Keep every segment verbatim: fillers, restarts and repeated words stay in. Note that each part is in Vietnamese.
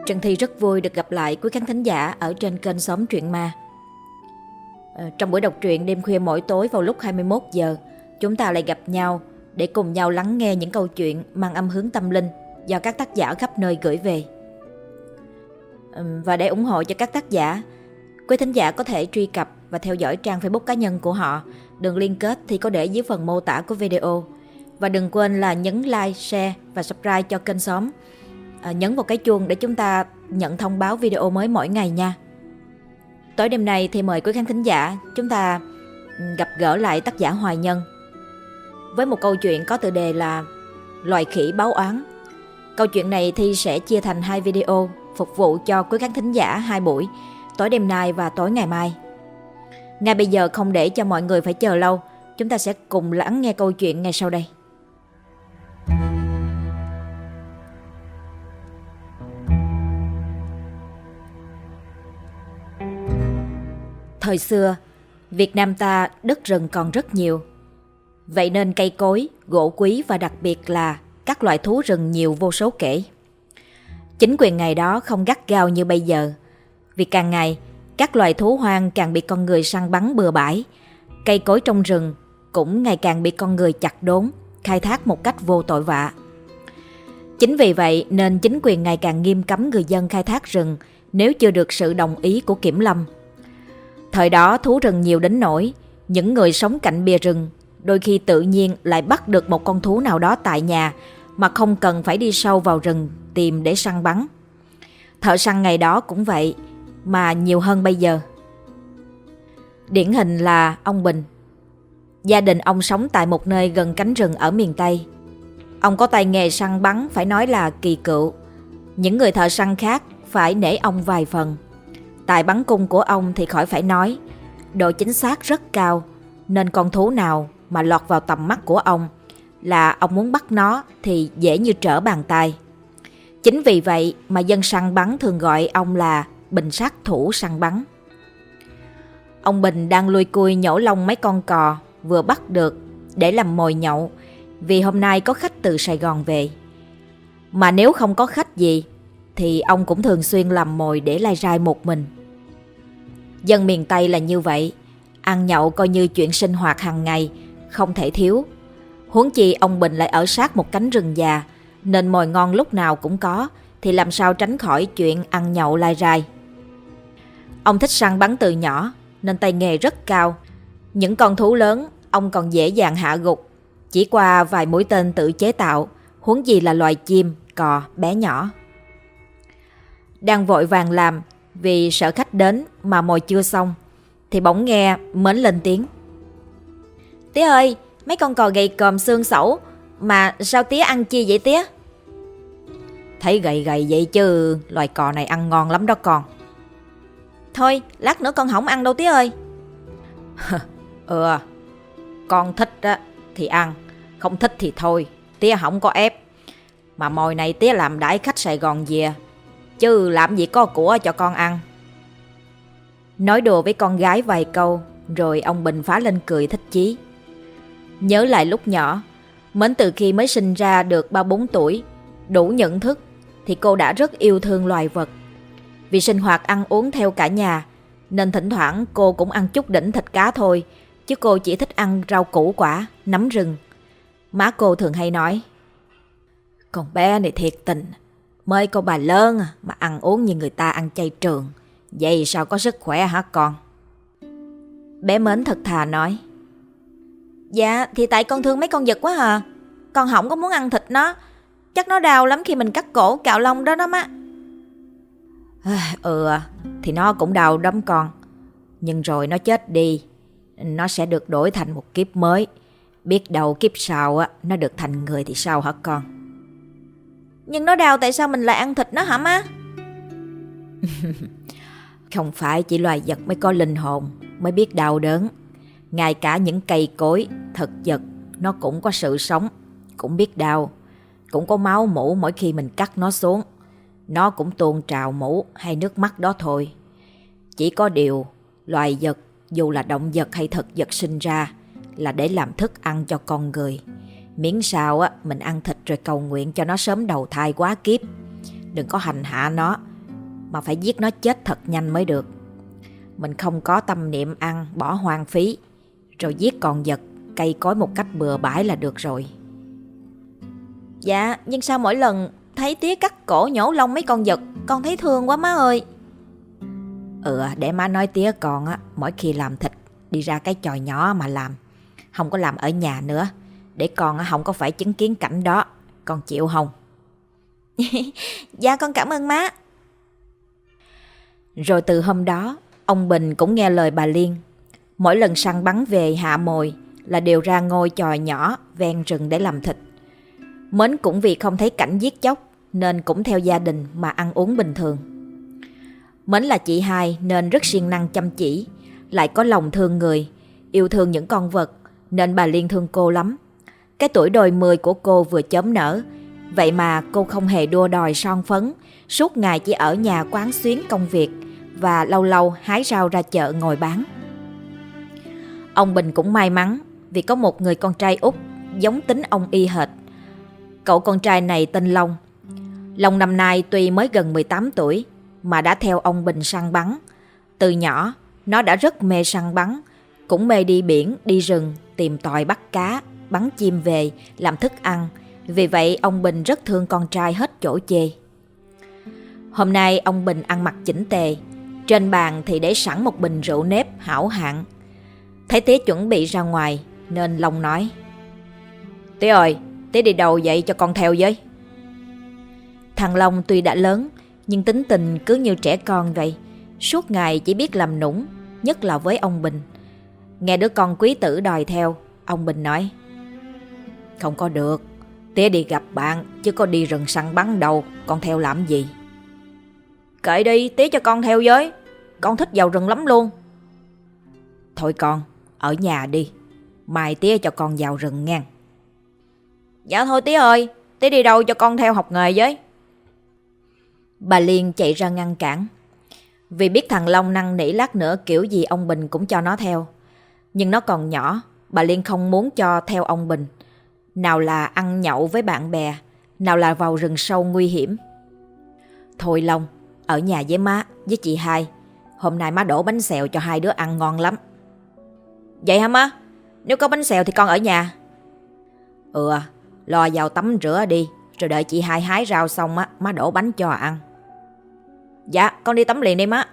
Trân Thi rất vui được gặp lại quý khán thính giả ở trên kênh Xóm Truyện Ma. À, trong buổi đọc truyện đêm khuya mỗi tối vào lúc hai mươi mốt giờ, chúng ta lại gặp nhau để cùng nhau lắng nghe những câu chuyện mang âm hướng tâm linh do các tác giả khắp nơi gửi về. À, và để ủng hộ cho các tác giả, quý thính giả có thể truy cập và theo dõi trang Facebook cá nhân của họ. Đường liên kết thì có để dưới phần mô tả của video. Và đừng quên là nhấn like, share và subscribe cho kênh Xóm. À, nhấn vào cái chuông để chúng ta nhận thông báo video mới mỗi ngày nha. Tối đêm nay thì mời quý khán thính giả chúng ta gặp gỡ lại tác giả Hoài Nhân với một câu chuyện có tựa đề là Loài khỉ báo oán. Câu chuyện này thì sẽ chia thành hai video phục vụ cho quý khán thính giả hai buổi, tối đêm nay và tối ngày mai. Ngay bây giờ không để cho mọi người phải chờ lâu, chúng ta sẽ cùng lắng nghe câu chuyện ngay sau đây. Thời xưa, Việt Nam ta đất rừng còn rất nhiều. Vậy nên cây cối, gỗ quý và đặc biệt là các loại thú rừng nhiều vô số kể. Chính quyền ngày đó không gắt gao như bây giờ. Vì càng ngày, các loài thú hoang càng bị con người săn bắn bừa bãi. Cây cối trong rừng cũng ngày càng bị con người chặt đốn, khai thác một cách vô tội vạ. Chính vì vậy nên chính quyền ngày càng nghiêm cấm người dân khai thác rừng nếu chưa được sự đồng ý của kiểm lâm. Thời đó thú rừng nhiều đến nỗi những người sống cạnh bìa rừng đôi khi tự nhiên lại bắt được một con thú nào đó tại nhà mà không cần phải đi sâu vào rừng tìm để săn bắn. Thợ săn ngày đó cũng vậy, mà nhiều hơn bây giờ. Điển hình là ông Bình. Gia đình ông sống tại một nơi gần cánh rừng ở miền Tây. Ông có tay nghề săn bắn phải nói là kỳ cựu. Những người thợ săn khác phải nể ông vài phần. Tài bắn cung của ông thì khỏi phải nói, độ chính xác rất cao, nên con thú nào mà lọt vào tầm mắt của ông là ông muốn bắt nó thì dễ như trở bàn tay. Chính vì vậy mà dân săn bắn thường gọi ông là Bình sát thủ săn bắn. Ông Bình đang lui cui nhổ lông mấy con cò vừa bắt được để làm mồi nhậu, vì hôm nay có khách từ Sài Gòn về. Mà nếu không có khách gì thì ông cũng thường xuyên làm mồi để lai rai một mình. Dân miền Tây là như vậy, ăn nhậu coi như chuyện sinh hoạt hàng ngày, không thể thiếu. Huống chi ông Bình lại ở sát một cánh rừng già, nên mồi ngon lúc nào cũng có, thì làm sao tránh khỏi chuyện ăn nhậu lai rai. Ông thích săn bắn từ nhỏ nên tay nghề rất cao. Những con thú lớn ông còn dễ dàng hạ gục chỉ qua vài mũi tên tự chế tạo, huống gì là loài chim, cò bé nhỏ. Đang vội vàng làm vì sợ khách đến mà mồi chưa xong thì bỗng nghe Mến lên tiếng: "Tía ơi, mấy con cò gầy còm xương sẩu mà sao tía ăn chi vậy tía?" "Thấy gầy gầy vậy chứ loài cò này ăn ngon lắm đó con." "Thôi lát nữa con không ăn đâu tía ơi." "Ừ, con thích á thì ăn, không thích thì thôi, tía không có ép. Mà mồi này tía làm đãi khách Sài Gòn về, chứ làm gì có của cho con ăn." Nói đùa với con gái vài câu rồi ông Bình phá lên cười thích chí. Nhớ lại lúc nhỏ, Mến từ khi mới sinh ra được ba bốn tuổi, đủ nhận thức, thì cô đã rất yêu thương loài vật. Vì sinh hoạt ăn uống theo cả nhà, nên thỉnh thoảng cô cũng ăn chút đỉnh thịt cá thôi, chứ cô chỉ thích ăn rau củ quả, nấm rừng. Má cô thường hay nói: "Con bé này thiệt tình, mới có bà lớn mà ăn uống như người ta ăn chay trường, vậy sao có sức khỏe hả con?" Bé Mến thật thà nói: "Dạ thì tại con thương mấy con vật quá à. Con không có muốn ăn thịt nó, chắc nó đau lắm khi mình cắt cổ cạo lông đó đó má." "Ừ thì nó cũng đau lắm con, nhưng rồi nó chết đi, nó sẽ được đổi thành một kiếp mới. Biết đâu kiếp sau á nó được thành người thì sao hả con?" "Nhưng nó đau tại sao mình lại ăn thịt nó hả má?" "Không phải chỉ loài vật mới có linh hồn, mới biết đau đớn. Ngay cả những cây cối, thực vật, nó cũng có sự sống, cũng biết đau, cũng có máu mủ mỗi khi mình cắt nó xuống. Nó cũng tuôn trào mủ hay nước mắt đó thôi. Chỉ có điều, loài vật, dù là động vật hay thực vật sinh ra, là để làm thức ăn cho con người. Miễn sao á mình ăn thịt rồi cầu nguyện cho nó sớm đầu thai quá kiếp. Đừng có hành hạ nó, mà phải giết nó chết thật nhanh mới được. Mình không có tâm niệm ăn bỏ hoang phí, rồi giết con vật, cây cối một cách bừa bãi là được rồi. Dạ, nhưng sao mỗi lần thấy tía cắt cổ nhổ lông mấy con vật, con thấy thương quá má ơi. Ừ, để má nói tía con á, mỗi khi làm thịt đi ra cái chòi nhỏ mà làm, không có làm ở nhà nữa, để con không có phải chứng kiến cảnh đó. Con chịu không? Dạ con cảm ơn má. Rồi từ hôm đó, ông Bình cũng nghe lời bà Liên. Mỗi lần săn bắn về hạ mồi là đều ra ngôi chòi nhỏ ven rừng để làm thịt. Mến cũng vì không thấy cảnh giết chóc nên cũng theo gia đình mà ăn uống bình thường. Mến là chị hai nên rất siêng năng chăm chỉ, lại có lòng thương người, yêu thương những con vật, nên bà Liên thương cô lắm. Cái tuổi đôi mươi của cô vừa chớm nở, vậy mà cô không hề đua đòi son phấn, suốt ngày chỉ ở nhà quán xuyến công việc và lâu lâu hái rau ra chợ ngồi bán. Ông Bình cũng may mắn vì có một người con trai út giống tính ông y hệt. Cậu con trai này tên Long. Long năm nay tuy mới gần mười tám tuổi mà đã theo ông Bình săn bắn. Từ nhỏ nó đã rất mê săn bắn, cũng mê đi biển, đi rừng, tìm tòi bắt cá, bắn chim về, làm thức ăn. Vì vậy ông Bình rất thương con trai hết chỗ chê. Hôm nay ông Bình ăn mặc chỉnh tề, trên bàn thì để sẵn một bình rượu nếp hảo hạng. Thấy tía chuẩn bị ra ngoài nên Long nói: Tía ơi, tía đi đâu vậy, cho con theo với. Thằng Long tuy đã lớn nhưng tính tình cứ như trẻ con vậy, suốt ngày chỉ biết làm nũng, nhất là với ông Bình. Nghe đứa con quý tử đòi theo, ông Bình nói: Không có được, tía đi gặp bạn chứ có đi rừng săn bắn đâu, con theo làm gì? Kệ đi, tía cho con theo với, con thích vào rừng lắm luôn. Thôi con, ở nhà đi, mai tía cho con vào rừng nghe. Dạ thôi tía ơi, tía đi đâu cho con theo học nghề với. Bà Liên chạy ra ngăn cản. Vì biết thằng Long năn nỉ lát nữa kiểu gì ông Bình cũng cho nó theo. Nhưng nó còn nhỏ, bà Liên không muốn cho theo ông Bình. Nào là ăn nhậu với bạn bè, nào là vào rừng sâu nguy hiểm. Thôi Long, ở nhà với má, với chị hai. Hôm nay má đổ bánh xèo cho hai đứa ăn ngon lắm. Vậy hả má? Nếu có bánh xèo thì con ở nhà. Ừ, lo vào tắm rửa đi, rồi đợi chị hai hái rau xong á, má đổ bánh cho ăn. Dạ, con đi tắm liền đi má.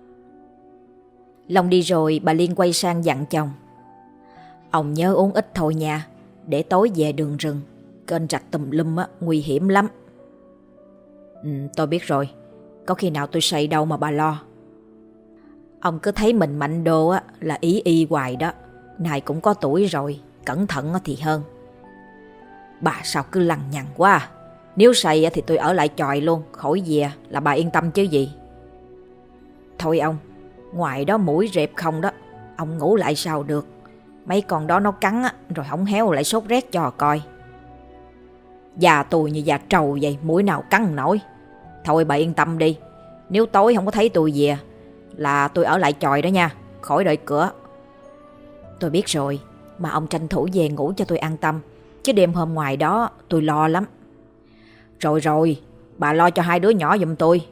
Long đi rồi, bà Liên quay sang dặn chồng: Ông nhớ uống ít thôi nha, để tối về đường rừng, kênh rạch tùm lum á, nguy hiểm lắm. Ừ, tôi biết rồi, có khi nào tôi say đâu mà bà lo. Ông cứ thấy mình mạnh đô á là ý y hoài đó. Này cũng có tuổi rồi, cẩn thận thì hơn. Bà sao cứ lằng nhằng quá à? Nếu say thì tôi ở lại chòi luôn, khỏi về là bà yên tâm chứ gì. Thôi ông, ngoài đó mũi rệp không đó, ông ngủ lại sao được. Mấy con đó nó cắn á, rồi hổng héo lại sốt rét cho coi. Già tôi như già trầu vậy, mũi nào cắn nổi. Thôi bà yên tâm đi, nếu tối không có thấy tôi về là tôi ở lại chòi đó nha, khỏi đợi cửa. Tôi biết rồi, mà ông tranh thủ về ngủ cho tôi an tâm, chứ đêm hôm ngoài đó tôi lo lắm. Rồi rồi, bà lo cho hai đứa nhỏ giùm tôi.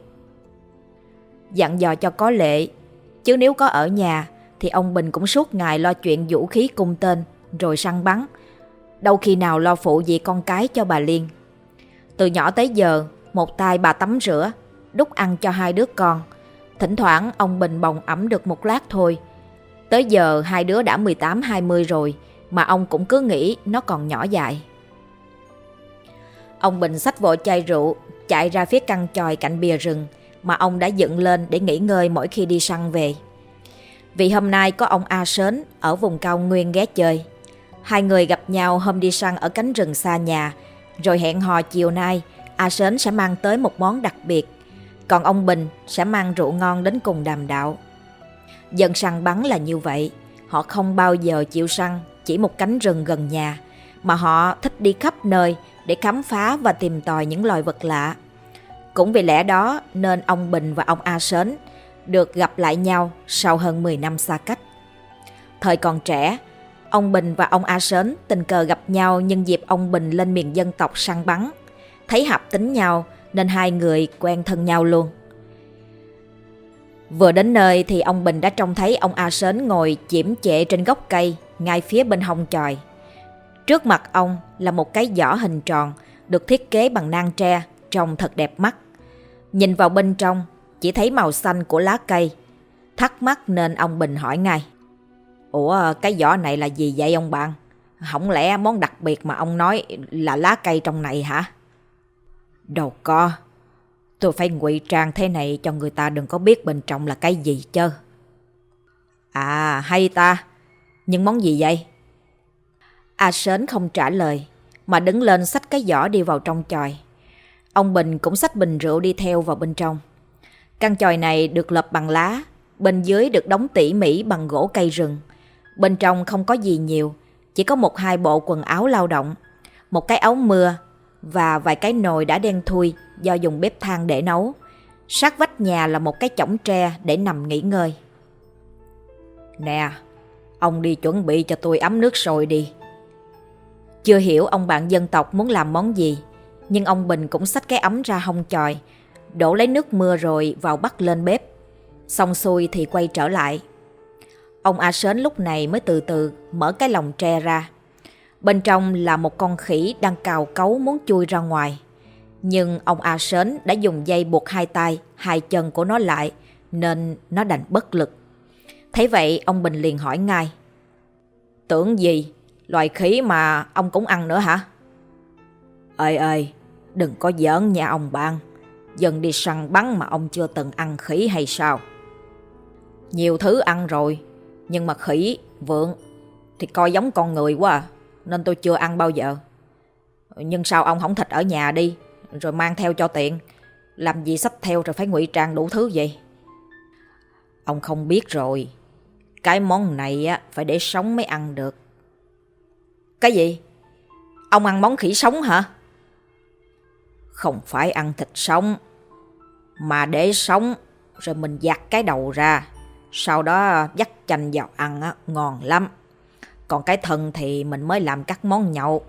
Dặn dò cho có lệ, chứ nếu có ở nhà thì ông Bình cũng suốt ngày lo chuyện vũ khí cung tên rồi săn bắn, đâu khi nào lo phụ việc con cái cho bà Liên. Từ nhỏ tới giờ, một tay bà tắm rửa, đút ăn cho hai đứa con. Thỉnh thoảng ông Bình bồng ẵm được một lát thôi. Tới giờ hai đứa đã mười tám hai mươi rồi mà ông cũng cứ nghĩ nó còn nhỏ dại. Ông Bình xách vội chai rượu, chạy ra phía căn chòi cạnh bìa rừng mà ông đã dựng lên để nghỉ ngơi mỗi khi đi săn về. Vì hôm nay có ông A Sến ở vùng cao nguyên ghé chơi. Hai người gặp nhau hôm đi săn ở cánh rừng xa nhà, rồi hẹn hò chiều nay A Sến sẽ mang tới một món đặc biệt, còn ông Bình sẽ mang rượu ngon đến cùng đàm đạo. Dân săn bắn là như vậy, họ không bao giờ chịu săn chỉ một cánh rừng gần nhà, mà họ thích đi khắp nơi để khám phá và tìm tòi những loài vật lạ. Cũng vì lẽ đó nên ông Bình và ông A Sến được gặp lại nhau sau hơn mười năm xa cách. Thời còn trẻ, ông Bình và ông A Sến tình cờ gặp nhau nhân dịp ông Bình lên miền dân tộc săn bắn. Thấy hợp tính nhau nên hai người quen thân nhau luôn. Vừa đến nơi thì ông Bình đã trông thấy ông A Sến ngồi chiếm chệ trên gốc cây ngay phía bên hông chòi. Trước mặt ông là một cái giỏ hình tròn được thiết kế bằng nang tre, trông thật đẹp mắt. Nhìn vào bên trong chỉ thấy màu xanh của lá cây. Thắc mắc nên ông Bình hỏi ngay: "Ủa, cái giỏ này là gì vậy ông bạn? Không lẽ món đặc biệt mà ông nói là lá cây trong này hả?" "Đâu có, tôi phải ngụy trang thế này cho người ta đừng có biết bên trong là cái gì chứ." "À, hay ta, nhưng món gì vậy?" A Sến không trả lời mà đứng lên xách cái giỏ đi vào trong chòi. Ông Bình cũng xách bình rượu đi theo vào bên trong. Căn chòi này được lợp bằng lá, bên dưới được đóng tỉ mỉ bằng gỗ cây rừng. Bên trong không có gì nhiều, chỉ có một hai bộ quần áo lao động, một cái áo mưa và vài cái nồi đã đen thui do dùng bếp than để nấu. Sát vách nhà là một cái chõng tre để nằm nghỉ ngơi. "Nè, ông đi chuẩn bị cho tôi ấm nước sôi đi." Chưa hiểu ông bạn dân tộc muốn làm món gì, nhưng ông Bình cũng xách cái ấm ra hông chòi, đổ lấy nước mưa rồi vào bắt lên bếp. Xong xuôi thì quay trở lại. Ông A Sến lúc này mới từ từ mở cái lồng tre ra. Bên trong là một con khỉ đang cào cấu muốn chui ra ngoài. Nhưng ông A Sến đã dùng dây buộc hai tay, hai chân của nó lại, nên nó đành bất lực. Thấy vậy ông Bình liền hỏi ngay: "Tưởng gì, loài khỉ mà ông cũng ăn nữa hả?" "Ơi ơi, đừng có giỡn nha ông bạn. Dân đi săn bắn mà ông chưa từng ăn khỉ hay sao?" "Nhiều thứ ăn rồi, nhưng mà khỉ, vượn thì coi giống con người quá à, nên tôi chưa ăn bao giờ. Nhưng sao ông không thịt ở nhà đi, rồi mang theo cho tiện? Làm gì xách theo rồi phải ngụy trang đủ thứ vậy?" "Ông không biết rồi, cái món này á phải để sống mới ăn được." "Cái gì? Ông ăn món khỉ sống hả?" "Không phải ăn thịt sống, mà để sống rồi mình giặt cái đầu ra, sau đó vắt chanh vào ăn á, ngon lắm. Còn cái thân thì mình mới làm các món nhậu."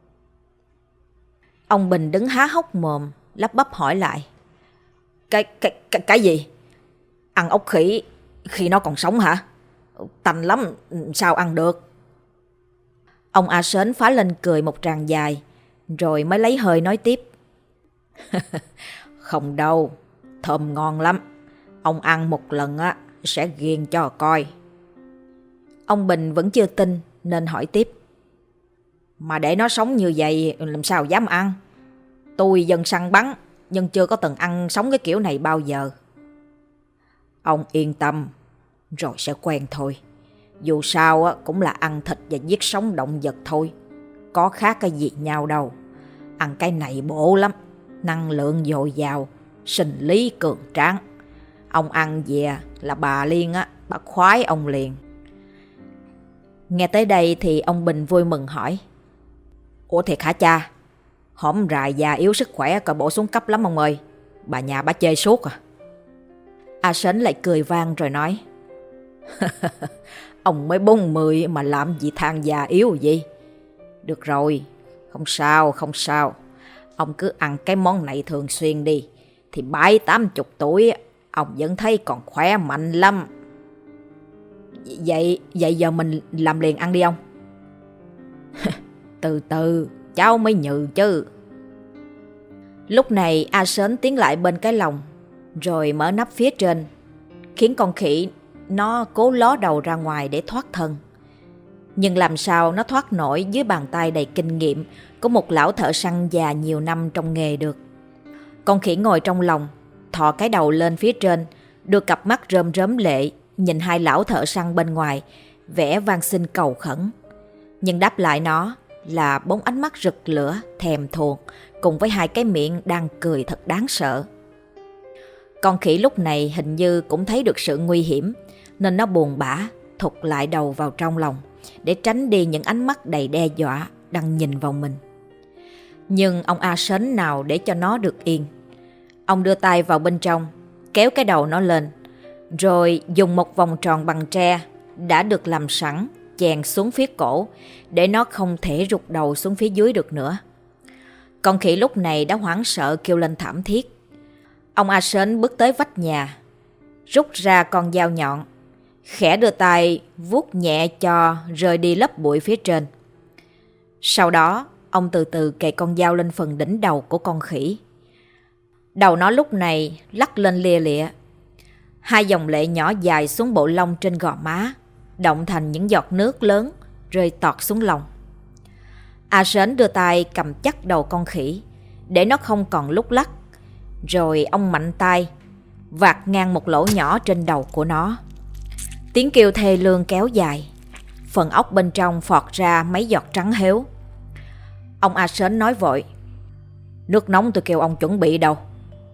Ông Bình đứng há hốc mồm, lắp bắp hỏi lại: Cái, cái, cái, cái gì? Ăn ốc khỉ khi nó còn sống hả? Tanh lắm, sao ăn được? Ông A Sến phá lên cười một tràng dài, rồi mới lấy hơi nói tiếp: "Không đâu, thơm ngon lắm. Ông ăn một lần á sẽ ghiền cho coi." Ông Bình vẫn chưa tin nên hỏi tiếp: "Mà để nó sống như vậy làm sao dám ăn? Tôi dân săn bắn nhưng chưa có từng ăn sống cái kiểu này bao giờ." "Ông yên tâm, rồi sẽ quen thôi. Dù sao á cũng là ăn thịt và giết sống động vật thôi, có khác cái gì nhau đâu. Ăn cái này bổ lắm, năng lượng dồi dào, sinh lý cường tráng. Ông ăn về là bà Liên á, bà khoái ông liền." Nghe tới đây thì ông Bình vui mừng hỏi: "Ủa thiệt hả cha? Hổm rày già yếu sức khỏe coi bộ xuống cấp lắm ông ơi. Bà nhà bà chê suốt à?" A Sến lại cười vang rồi nói: "Ông mới bốn mươi mà làm gì than già yếu gì? Được rồi, không sao, không sao. Ông cứ ăn cái món này thường xuyên đi, thì bảy tám chục tuổi ông vẫn thấy còn khỏe mạnh lắm." Vậy vậy giờ mình làm liền ăn đi ông." "Từ từ, cháu mới nhừ chứ." Lúc này A Sến tiến lại bên cái lồng, rồi mở nắp phía trên, khiến con khỉ nó cố ló đầu ra ngoài để thoát thân. Nhưng làm sao nó thoát nổi dưới bàn tay đầy kinh nghiệm của một lão thợ săn già nhiều năm trong nghề được. Con khỉ ngồi trong lồng, thò cái đầu lên phía trên, đưa cặp mắt rơm rớm lệ nhìn hai lão thợ săn bên ngoài, vẻ van xin cầu khẩn. Nhưng đáp lại nó là bốn ánh mắt rực lửa thèm thuồng, cùng với hai cái miệng đang cười thật đáng sợ. Con khỉ lúc này hình như cũng thấy được sự nguy hiểm, nên nó buồn bã thụt lại đầu vào trong lòng để tránh đi những ánh mắt đầy đe dọa đang nhìn vào mình. Nhưng ông A Sến nào để cho nó được yên. Ông đưa tay vào bên trong, kéo cái đầu nó lên, rồi dùng một vòng tròn bằng tre đã được làm sẵn chèn xuống phía cổ để nó không thể rụt đầu xuống phía dưới được nữa. Con khỉ lúc này đã hoảng sợ kêu lên thảm thiết. Ông A Sến bước tới vách nhà, rút ra con dao nhọn, khẽ đưa tay vuốt nhẹ cho rơi đi lớp bụi phía trên. Sau đó, ông từ từ kề con dao lên phần đỉnh đầu của con khỉ. Đầu nó lúc này lắc lên lia lịa. Hai dòng lệ nhỏ dài xuống bộ lông trên gò má, động thành những giọt nước lớn rơi tọt xuống lòng. A Sến đưa tay cầm chắc đầu con khỉ để nó không còn lúc lắc, rồi ông mạnh tay vạt ngang một lỗ nhỏ trên đầu của nó. Tiếng kêu thê lương kéo dài, phần ốc bên trong phọt ra mấy giọt trắng héo. Ông A Sến nói vội: "Nước nóng tôi kêu ông chuẩn bị đâu?"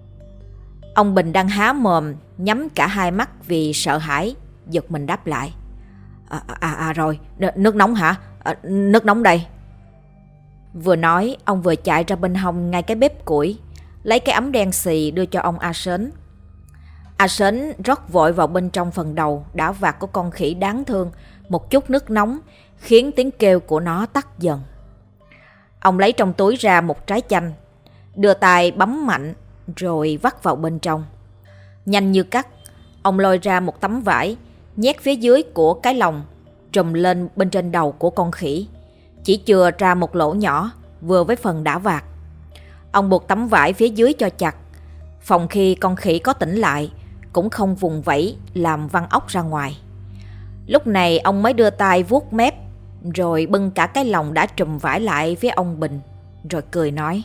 Ông Bình đang há mồm nhắm cả hai mắt vì sợ hãi, giật mình đáp lại: À, à, à rồi, nước nóng hả? À, nước nóng đây. Vừa nói, ông vừa chạy ra bên hông ngay cái bếp củi, lấy cái ấm đen xì đưa cho ông A Sến. A Sến rót vội vào bên trong phần đầu đã vạc của con khỉ đáng thương một chút nước nóng, khiến tiếng kêu của nó tắt dần. Ông lấy trong túi ra một trái chanh, đưa tay bấm mạnh rồi vắt vào bên trong. Nhanh như cắt, ông lôi ra một tấm vải, nhét phía dưới của cái lồng, trùm lên bên trên đầu của con khỉ, chỉ chừa ra một lỗ nhỏ vừa với phần đã vạc. Ông buộc tấm vải phía dưới cho chặt, phòng khi con khỉ có tỉnh lại cũng không vùng vẫy làm văng óc ra ngoài. Lúc này ông mới đưa tay vuốt mép, rồi bưng cả cái lồng đã trùm vải lại phía ông Bình, rồi cười nói: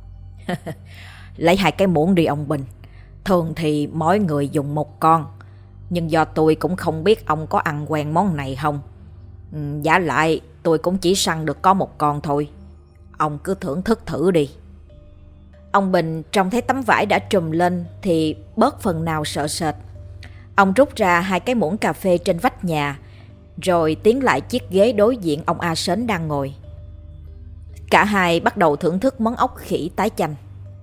Lấy hai cái muỗng đi ông Bình. Thường thì mỗi người dùng một con, nhưng do tôi cũng không biết ông có ăn quen món này không. Ừ, giả lại tôi cũng chỉ săn được có một con thôi. Ông cứ thưởng thức thử đi. Ông Bình trông thấy tấm vải đã trùm lên thì bớt phần nào sợ sệt. Ông rút ra hai cái muỗng cà phê trên vách nhà, rồi tiến lại chiếc ghế đối diện ông A Sến đang ngồi. Cả hai bắt đầu thưởng thức món ốc khỉ tái chanh.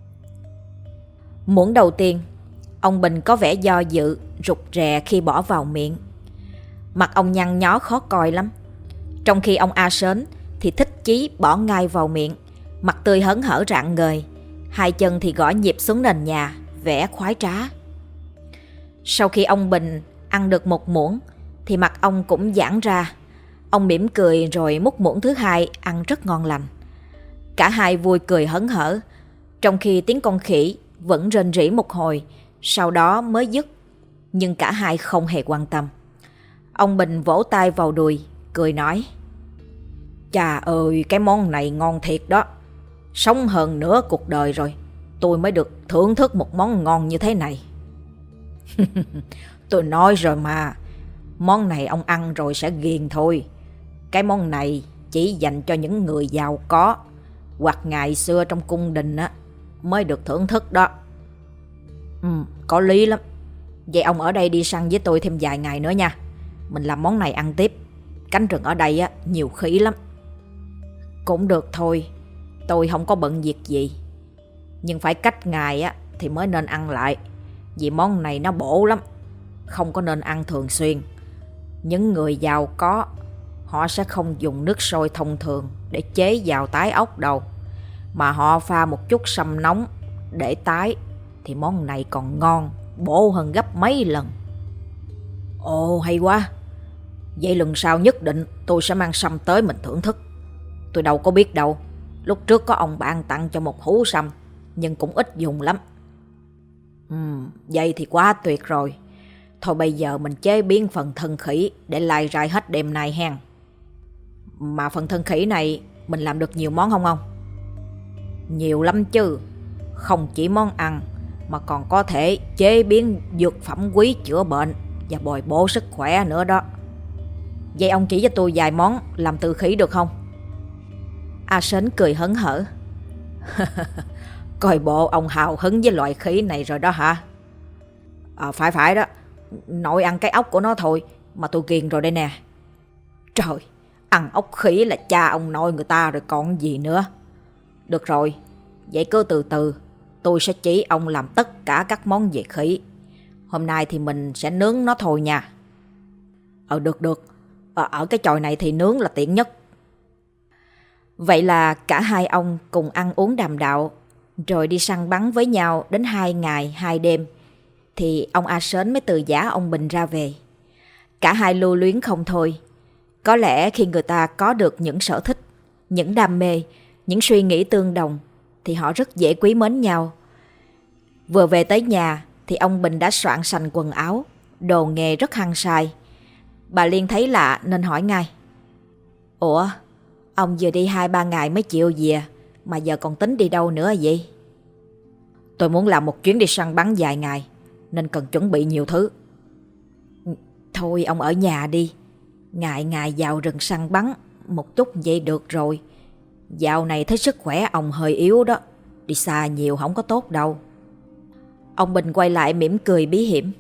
Muỗng đầu tiên, ông Bình có vẻ do dự, rụt rè khi bỏ vào miệng. Mặt ông nhăn nhó khó coi lắm. Trong khi ông A Sến thì thích chí bỏ ngay vào miệng, mặt tươi hớn hở rạng ngời, hai chân thì gõ nhịp xuống nền nhà, vẻ khoái trá. Sau khi ông Bình ăn được một muỗng thì mặt ông cũng giãn ra. Ông mỉm cười rồi múc muỗng thứ hai, ăn rất ngon lành. Cả hai vui cười hớn hở, trong khi tiếng con khỉ vẫn rên rỉ một hồi, sau đó mới dứt. Nhưng cả hai không hề quan tâm. Ông Bình vỗ tay vào đùi, cười nói: Chà ơi, cái món này ngon thiệt đó. Sống hơn nửa cuộc đời rồi, tôi mới được thưởng thức một món ngon như thế này. Tôi nói rồi mà, món này ông ăn rồi sẽ ghiền thôi. Cái món này chỉ dành cho những người giàu có, hoặc ngày xưa trong cung đình á mới được thưởng thức đó. Ừ, có lý lắm. Vậy ông ở đây đi săn với tôi thêm vài ngày nữa nha. Mình làm món này ăn tiếp. Cánh rừng ở đây á nhiều khỉ lắm. Cũng được thôi, tôi không có bận việc gì. Nhưng phải cách ngày á thì mới nên ăn lại, vì món này nó bổ lắm. Không có nên ăn thường xuyên. Những người giàu có, họ sẽ không dùng nước sôi thông thường để chế vào tái ốc đâu, mà họ pha một chút sâm nóng để tái, thì món này còn ngon, bổ hơn gấp mấy lần. Ồ hay quá. Vậy lần sau nhất định tôi sẽ mang sâm tới mình thưởng thức. Tôi đâu có biết đâu, lúc trước có ông bạn tặng cho một hũ sâm, nhưng cũng ít dùng lắm. Ừ, vậy thì quá tuyệt rồi. Thôi bây giờ mình chế biến phần thân khỉ để lai rai hết đêm nay hen. Mà phần thân khỉ này mình làm được nhiều món không ông? Nhiều lắm chứ. Không chỉ món ăn mà còn có thể chế biến dược phẩm quý chữa bệnh và bồi bổ sức khỏe nữa đó. Vậy ông chỉ cho tôi vài món làm từ khỉ được không? A Sến cười hớn hở. Coi bộ ông hào hứng với loại khỉ này rồi đó hả? À, phải phải đó. Nội ăn cái ốc của nó thôi mà tôi ghiền rồi đây nè. Trời, ăn ốc khỉ là cha ông nội người ta rồi còn gì nữa. Được rồi, vậy cứ từ từ, tôi sẽ chỉ ông làm tất cả các món về khỉ. Hôm nay thì mình sẽ nướng nó thôi nha. Ờ được được, ở, ở cái chòi này thì nướng là tiện nhất. Vậy là cả hai ông cùng ăn uống đàm đạo, rồi đi săn bắn với nhau đến hai ngày hai đêm. thì ông A Sến mới từ giã ông Bình ra về. Cả hai lưu luyến không thôi. Có lẽ khi người ta có được những sở thích, những đam mê, những suy nghĩ tương đồng thì họ rất dễ quý mến nhau. Vừa về tới nhà thì ông Bình đã soạn sành quần áo, đồ nghề rất hăng say. Bà Liên thấy lạ nên hỏi ngay: "Ủa, ông vừa đi hai ba ngày mới chịu về, mà giờ còn tính đi đâu nữa vậy?" "Tôi muốn làm một chuyến đi săn bắn dài ngày, nên cần chuẩn bị nhiều thứ." "Thôi ông ở nhà đi, ngày ngày vào rừng săn bắn một chút vậy được rồi. Dạo này thấy sức khỏe ông hơi yếu đó, đi xa nhiều không có tốt đâu." Ông Bình quay lại mỉm cười bí hiểm.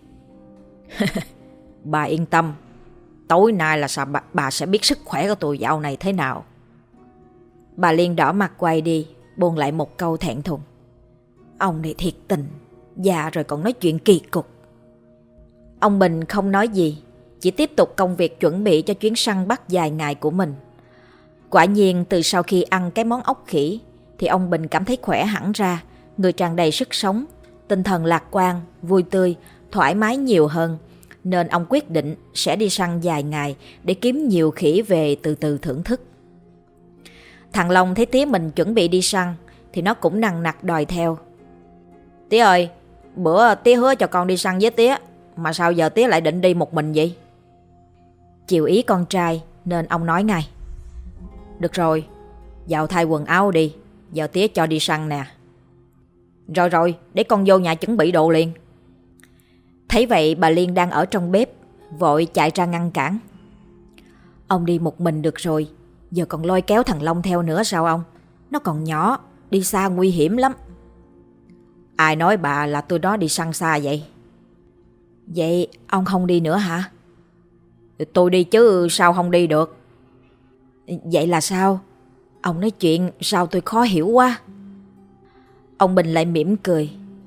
"Bà yên tâm, tối nay là sao bà, bà sẽ biết sức khỏe của tôi dạo này thế nào." Bà Liên đỏ mặt quay đi, buông lại một câu thẹn thùng: "Ông này thiệt tình, già rồi còn nói chuyện kỳ cục." Ông Bình không nói gì, chỉ tiếp tục công việc chuẩn bị cho chuyến săn bắt dài ngày của mình. Quả nhiên từ sau khi ăn cái món ốc khỉ thì ông Bình cảm thấy khỏe hẳn ra, người tràn đầy sức sống, tinh thần lạc quan, vui tươi, thoải mái nhiều hơn, nên ông quyết định sẽ đi săn dài ngày để kiếm nhiều khỉ về từ từ thưởng thức. Thằng Long thấy tía mình chuẩn bị đi săn thì nó cũng nằng nặc đòi theo. "Tía ơi, bữa tía hứa cho con đi săn với tía, mà sao giờ tía lại định đi một mình vậy?" Chiều ý con trai nên ông nói ngay: "Được rồi, vào thay quần áo đi, giờ tía cho đi săn nè." "Rồi rồi, để con vô nhà chuẩn bị đồ liền." Thấy vậy bà Liên đang ở trong bếp, vội chạy ra ngăn cản. "Ông đi một mình được rồi, giờ còn lôi kéo thằng Long theo nữa sao ông? Nó còn nhỏ, đi xa nguy hiểm lắm." "Ai nói bà là tôi đó đi săn xa vậy?" "Vậy ông không đi nữa hả?" "Tôi đi chứ sao không đi được." "Vậy là sao? Ông nói chuyện sao tôi khó hiểu quá." Ông Bình lại mỉm cười.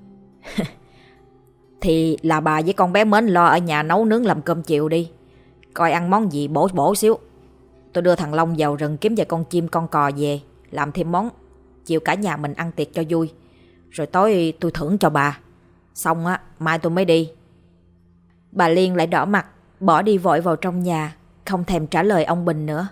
"Thì là bà với con bé Mến lo ở nhà nấu nướng làm cơm chiều đi, coi ăn món gì bổ bổ xíu. Tôi đưa thằng Long vào rừng kiếm vài con chim con cò về, làm thêm món, chiều cả nhà mình ăn tiệc cho vui. Rồi tối tôi thưởng cho bà. Xong á, mai tôi mới đi." Bà Liên lại đỏ mặt, bỏ đi vội vào trong nhà, không thèm trả lời ông Bình nữa.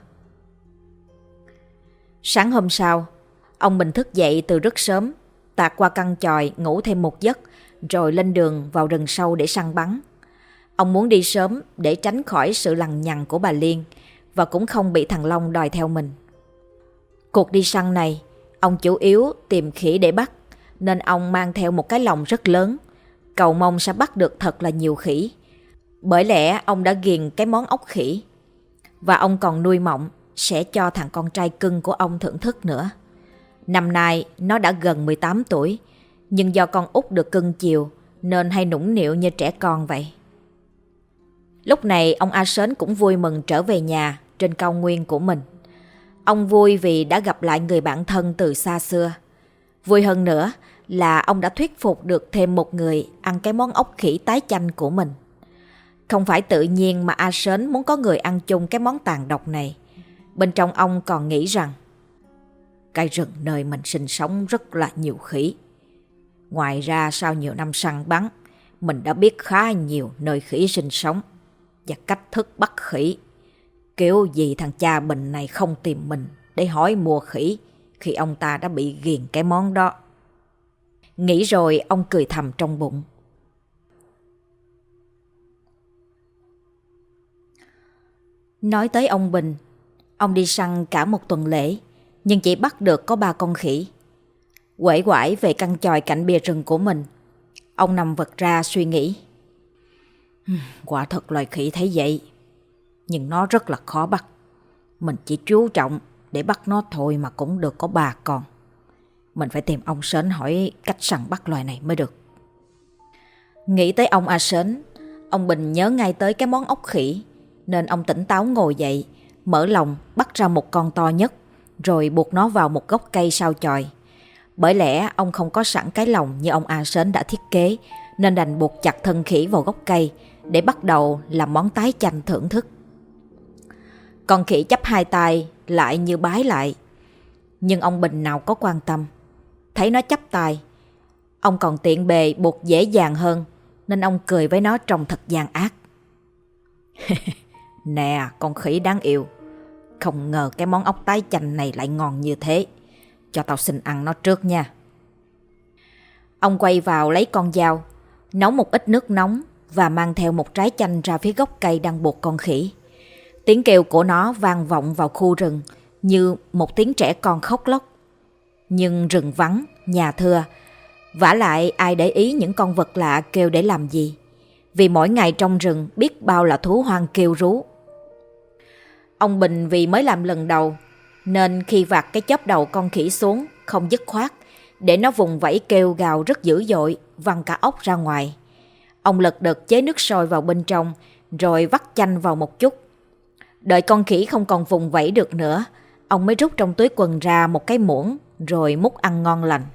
Sáng hôm sau, ông Bình thức dậy từ rất sớm, tạt qua căn chòi ngủ thêm một giấc, rồi lên đường vào rừng sâu để săn bắn. Ông muốn đi sớm để tránh khỏi sự lằng nhằng của bà Liên, và cũng không bị thằng Long đòi theo mình. Cuộc đi săn này, ông chủ yếu tìm khỉ để bắt, nên ông mang theo một cái lồng rất lớn, cầu mong sẽ bắt được thật là nhiều khỉ. Bởi lẽ ông đã ghiền cái món ốc khỉ, và ông còn nuôi mộng sẽ cho thằng con trai cưng của ông thưởng thức nữa. Năm nay nó đã gần mười tám tuổi, nhưng do con út được cưng chiều nên hay nũng nịu như trẻ con vậy. Lúc này ông A Sến cũng vui mừng trở về nhà trên cao nguyên của mình. Ông vui vì đã gặp lại người bạn thân từ xa xưa. Vui hơn nữa là ông đã thuyết phục được thêm một người ăn cái món ốc khỉ tái chanh của mình. Không phải tự nhiên mà A Sến muốn có người ăn chung cái món tàn độc này. Bên trong ông còn nghĩ rằng cái rừng nơi mình sinh sống rất là nhiều khỉ. Ngoài ra sau nhiều năm săn bắn, mình đã biết khá nhiều nơi khỉ sinh sống và cách thức bắt khỉ. Kiểu gì thằng cha Bình này không tìm mình để hỏi mua khỉ khi ông ta đã bị ghiền cái món đó. Nghĩ rồi ông cười thầm trong bụng. Nói tới ông Bình, ông đi săn cả một tuần lễ, nhưng chỉ bắt được có ba con khỉ. Uể oải về căn chòi cạnh bìa rừng của mình, ông nằm vật ra suy nghĩ. Quả thật loài khỉ thấy vậy, nhưng nó rất là khó bắt. Mình chỉ chú trọng để bắt nó thôi mà cũng được có ba con. Mình phải tìm ông Sến hỏi cách săn bắt loài này mới được. Nghĩ tới ông A Sến, ông Bình nhớ ngay tới cái món ốc khỉ, nên ông tỉnh táo ngồi dậy, mở lòng bắt ra một con to nhất, rồi buộc nó vào một gốc cây sau chòi. Bởi lẽ ông không có sẵn cái lồng như ông A Sến đã thiết kế, nên đành buộc chặt thân khỉ vào gốc cây để bắt đầu làm món tái chanh thưởng thức. Con khỉ chắp hai tay lại như bái lại, nhưng ông Bình nào có quan tâm. Thấy nó chắp tay, ông còn tiện bề buộc dễ dàng hơn, nên ông cười với nó trông thật gian ác. Nè con khỉ đáng yêu, không ngờ cái món ốc tái chanh này lại ngon như thế. Cho tao xin ăn nó trước nha. Ông quay vào lấy con dao, nấu một ít nước nóng và mang theo một trái chanh ra phía gốc cây đang buộc con khỉ. Tiếng kêu của nó vang vọng vào khu rừng như một tiếng trẻ con khóc lóc. Nhưng rừng vắng, nhà thưa, vả lại ai để ý những con vật lạ kêu để làm gì? Vì mỗi ngày trong rừng biết bao là thú hoang kêu rú. Ông Bình vì mới làm lần đầu nên khi vạt cái chóp đầu con khỉ xuống không dứt khoát, để nó vùng vẫy kêu gào rất dữ dội, văng cả óc ra ngoài. Ông lật đật chế nước sôi vào bên trong rồi vắt chanh vào một chút. Đợi con khỉ không còn vùng vẫy được nữa, ông mới rút trong túi quần ra một cái muỗng rồi múc ăn ngon lành.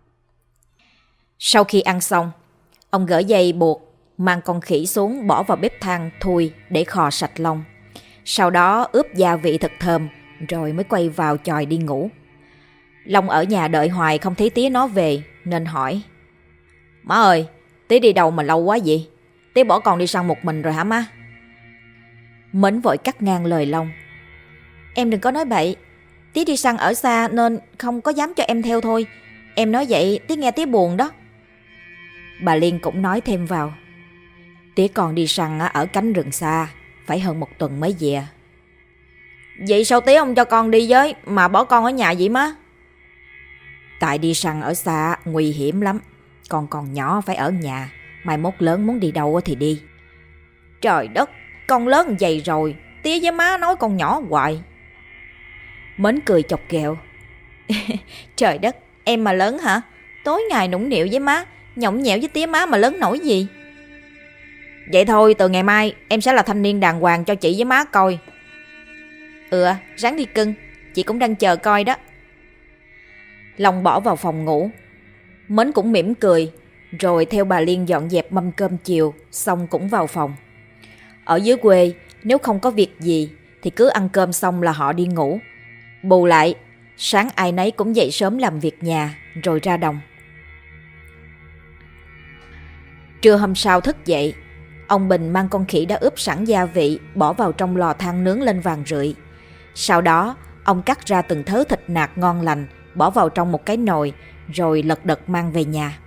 Sau khi ăn xong, ông gỡ dây buộc, mang con khỉ xuống bỏ vào bếp than thui để khò sạch lông. Sau đó ướp gia vị thật thơm rồi mới quay vào chòi đi ngủ. Long ở nhà đợi hoài không thấy tía nó về nên hỏi: Má ơi, tía đi đâu mà lâu quá vậy? Tía bỏ con đi săn một mình rồi hả má? Mến vội cắt ngang lời Long: Em đừng có nói bậy, tía đi săn ở xa nên không có dám cho em theo thôi. Em nói vậy tía nghe tía buồn đó. Bà Liên cũng nói thêm vào: Tía còn đi săn ở cánh rừng xa, phải hơn một tuần mới về. Vậy sao tía không cho con đi với mà bỏ con ở nhà vậy má? Tại đi săn ở xa nguy hiểm lắm, con còn nhỏ phải ở nhà, mai mốt lớn muốn đi đâu thì đi. Trời đất, con lớn vậy rồi, tía với má nói con nhỏ hoài. Mến cười chọc ghẹo: Trời đất, em mà lớn hả? Tối ngày nũng nịu với má, nhõng nhẽo với tía má mà lớn nổi gì? Vậy thôi, từ ngày mai em sẽ là thanh niên đàng hoàng cho chị với má coi. Ừ, ráng đi cưng, chị cũng đang chờ coi đó. Long bỏ vào phòng ngủ. Mến cũng mỉm cười, rồi theo bà Liên dọn dẹp mâm cơm chiều, xong cũng vào phòng. Ở dưới quê, nếu không có việc gì thì cứ ăn cơm xong là họ đi ngủ. Bù lại, sáng ai nấy cũng dậy sớm làm việc nhà, rồi ra đồng. Trưa hôm sau thức dậy, ông Bình mang con khỉ đã ướp sẵn gia vị bỏ vào trong lò than nướng lên vàng rượi. Sau đó, ông cắt ra từng thớ thịt nạc ngon lành, bỏ vào trong một cái nồi, rồi lật đật mang về nhà.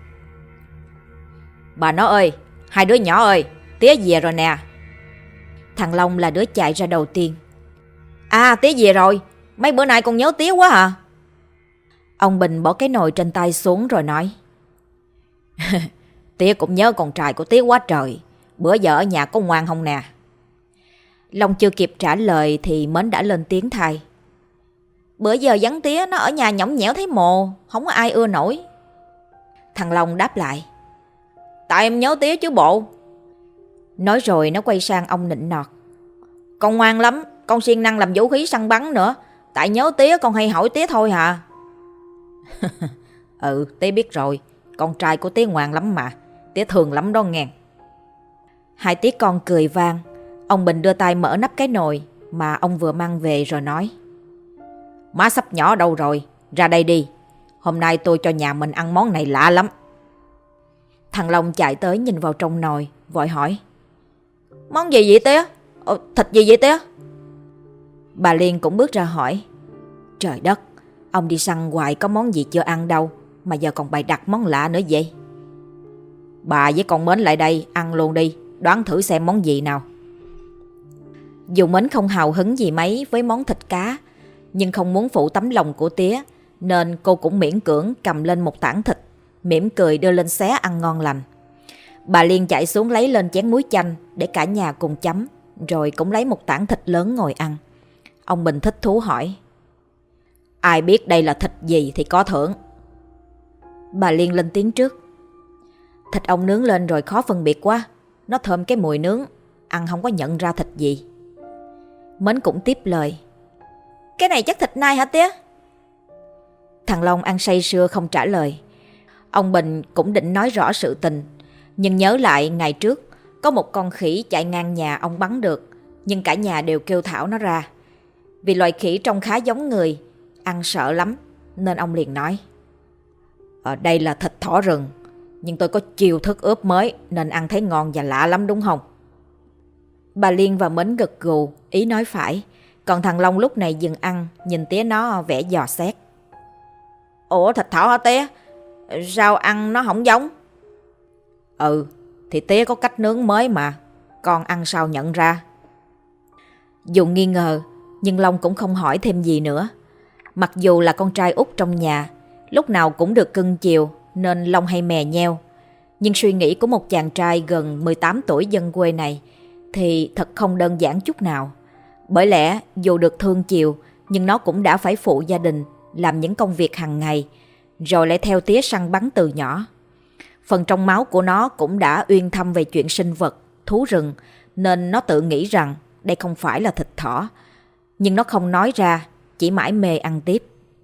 Bà nó ơi, hai đứa nhỏ ơi, tía về rồi nè. Thằng Long là đứa chạy ra đầu tiên. À, tía về rồi, mấy bữa nay con nhớ tía quá à. Ông Bình bỏ cái nồi trên tay xuống rồi nói: Tía cũng nhớ con trai của tía quá trời, bữa giờ ở nhà có ngoan không nè? Long chưa kịp trả lời thì Mến đã lên tiếng thay: Bữa giờ vắng tía, nó ở nhà nhõng nhẽo thấy mồ, không có ai ưa nổi. Thằng Long đáp lại: Tại em nhớ tía chứ bộ. Nói rồi nó quay sang ông nịnh nọt: Con ngoan lắm, con siêng năng làm vũ khí săn bắn nữa. Tại nhớ tía con hay hỏi tía thôi hả? Ừ, tía biết rồi, con trai của tía ngoan lắm mà, tía thương lắm đó nghe. Hai tía con cười vang. Ông Bình đưa tay mở nắp cái nồi mà ông vừa mang về rồi nói: Má sắp nhỏ đâu rồi, ra đây đi. Hôm nay tôi cho nhà mình ăn món này lạ lắm. Thằng Long chạy tới nhìn vào trong nồi, vội hỏi: Món gì vậy tía? Ồ, thịt gì vậy tía? Bà Liên cũng bước ra hỏi: Trời đất, ông đi săn hoài có món gì chưa ăn đâu, mà giờ còn bày đặt món lạ nữa vậy? Bà với con Mến lại đây, ăn luôn đi, đoán thử xem món gì nào. Dù Mến không hào hứng gì mấy với món thịt cá, nhưng không muốn phụ tấm lòng của tía, nên cô cũng miễn cưỡng cầm lên một tảng thịt, mỉm cười đưa lên xé ăn ngon lành. Bà Liên chạy xuống lấy lên chén muối chanh để cả nhà cùng chấm, rồi cũng lấy một tảng thịt lớn ngồi ăn. Ông Bình thích thú hỏi: Ai biết đây là thịt gì thì có thưởng. Bà Liên lên tiếng trước: Thịt ông nướng lên rồi khó phân biệt quá, nó thơm cái mùi nướng, ăn không có nhận ra thịt gì. Mến cũng tiếp lời: Cái này chắc thịt nai hả tía? Thằng Long ăn say sưa không trả lời. Ông Bình cũng định nói rõ sự tình, nhưng nhớ lại ngày trước có một con khỉ chạy ngang nhà ông bắn được, nhưng cả nhà đều kêu thảo nó ra. Vì loài khỉ trông khá giống người, ăn sợ lắm, nên ông liền nói: Ở đây là thịt thỏ rừng, Nhưng tôi có chiêu thức ướp mới nên ăn thấy ngon và lạ lắm đúng không? Bà Liên và Mến gật gù, ý nói phải. Còn thằng Long lúc này dừng ăn, nhìn tía nó vẻ dò xét. Ủa thịt thỏ hả tía? Sao ăn nó không giống? Ừ, thì tía có cách nướng mới mà. Con ăn sao nhận ra? Dù nghi ngờ, nhưng Long cũng không hỏi thêm gì nữa. Mặc dù là con trai út trong nhà, lúc nào cũng được cưng chiều nên Long hay mè nheo. Nhưng suy nghĩ của một chàng trai gần mười tám tuổi dân quê này thì thật không đơn giản chút nào. Bởi lẽ dù được thương chiều nhưng nó cũng đã phải phụ gia đình, làm những công việc hàng ngày, rồi lại theo tía săn bắn từ nhỏ. Phần trong máu của nó cũng đã uyên thâm về chuyện sinh vật, thú rừng, nên nó tự nghĩ rằng đây không phải là thịt thỏ. Nhưng nó không nói ra, chỉ mải mê ăn tiếp.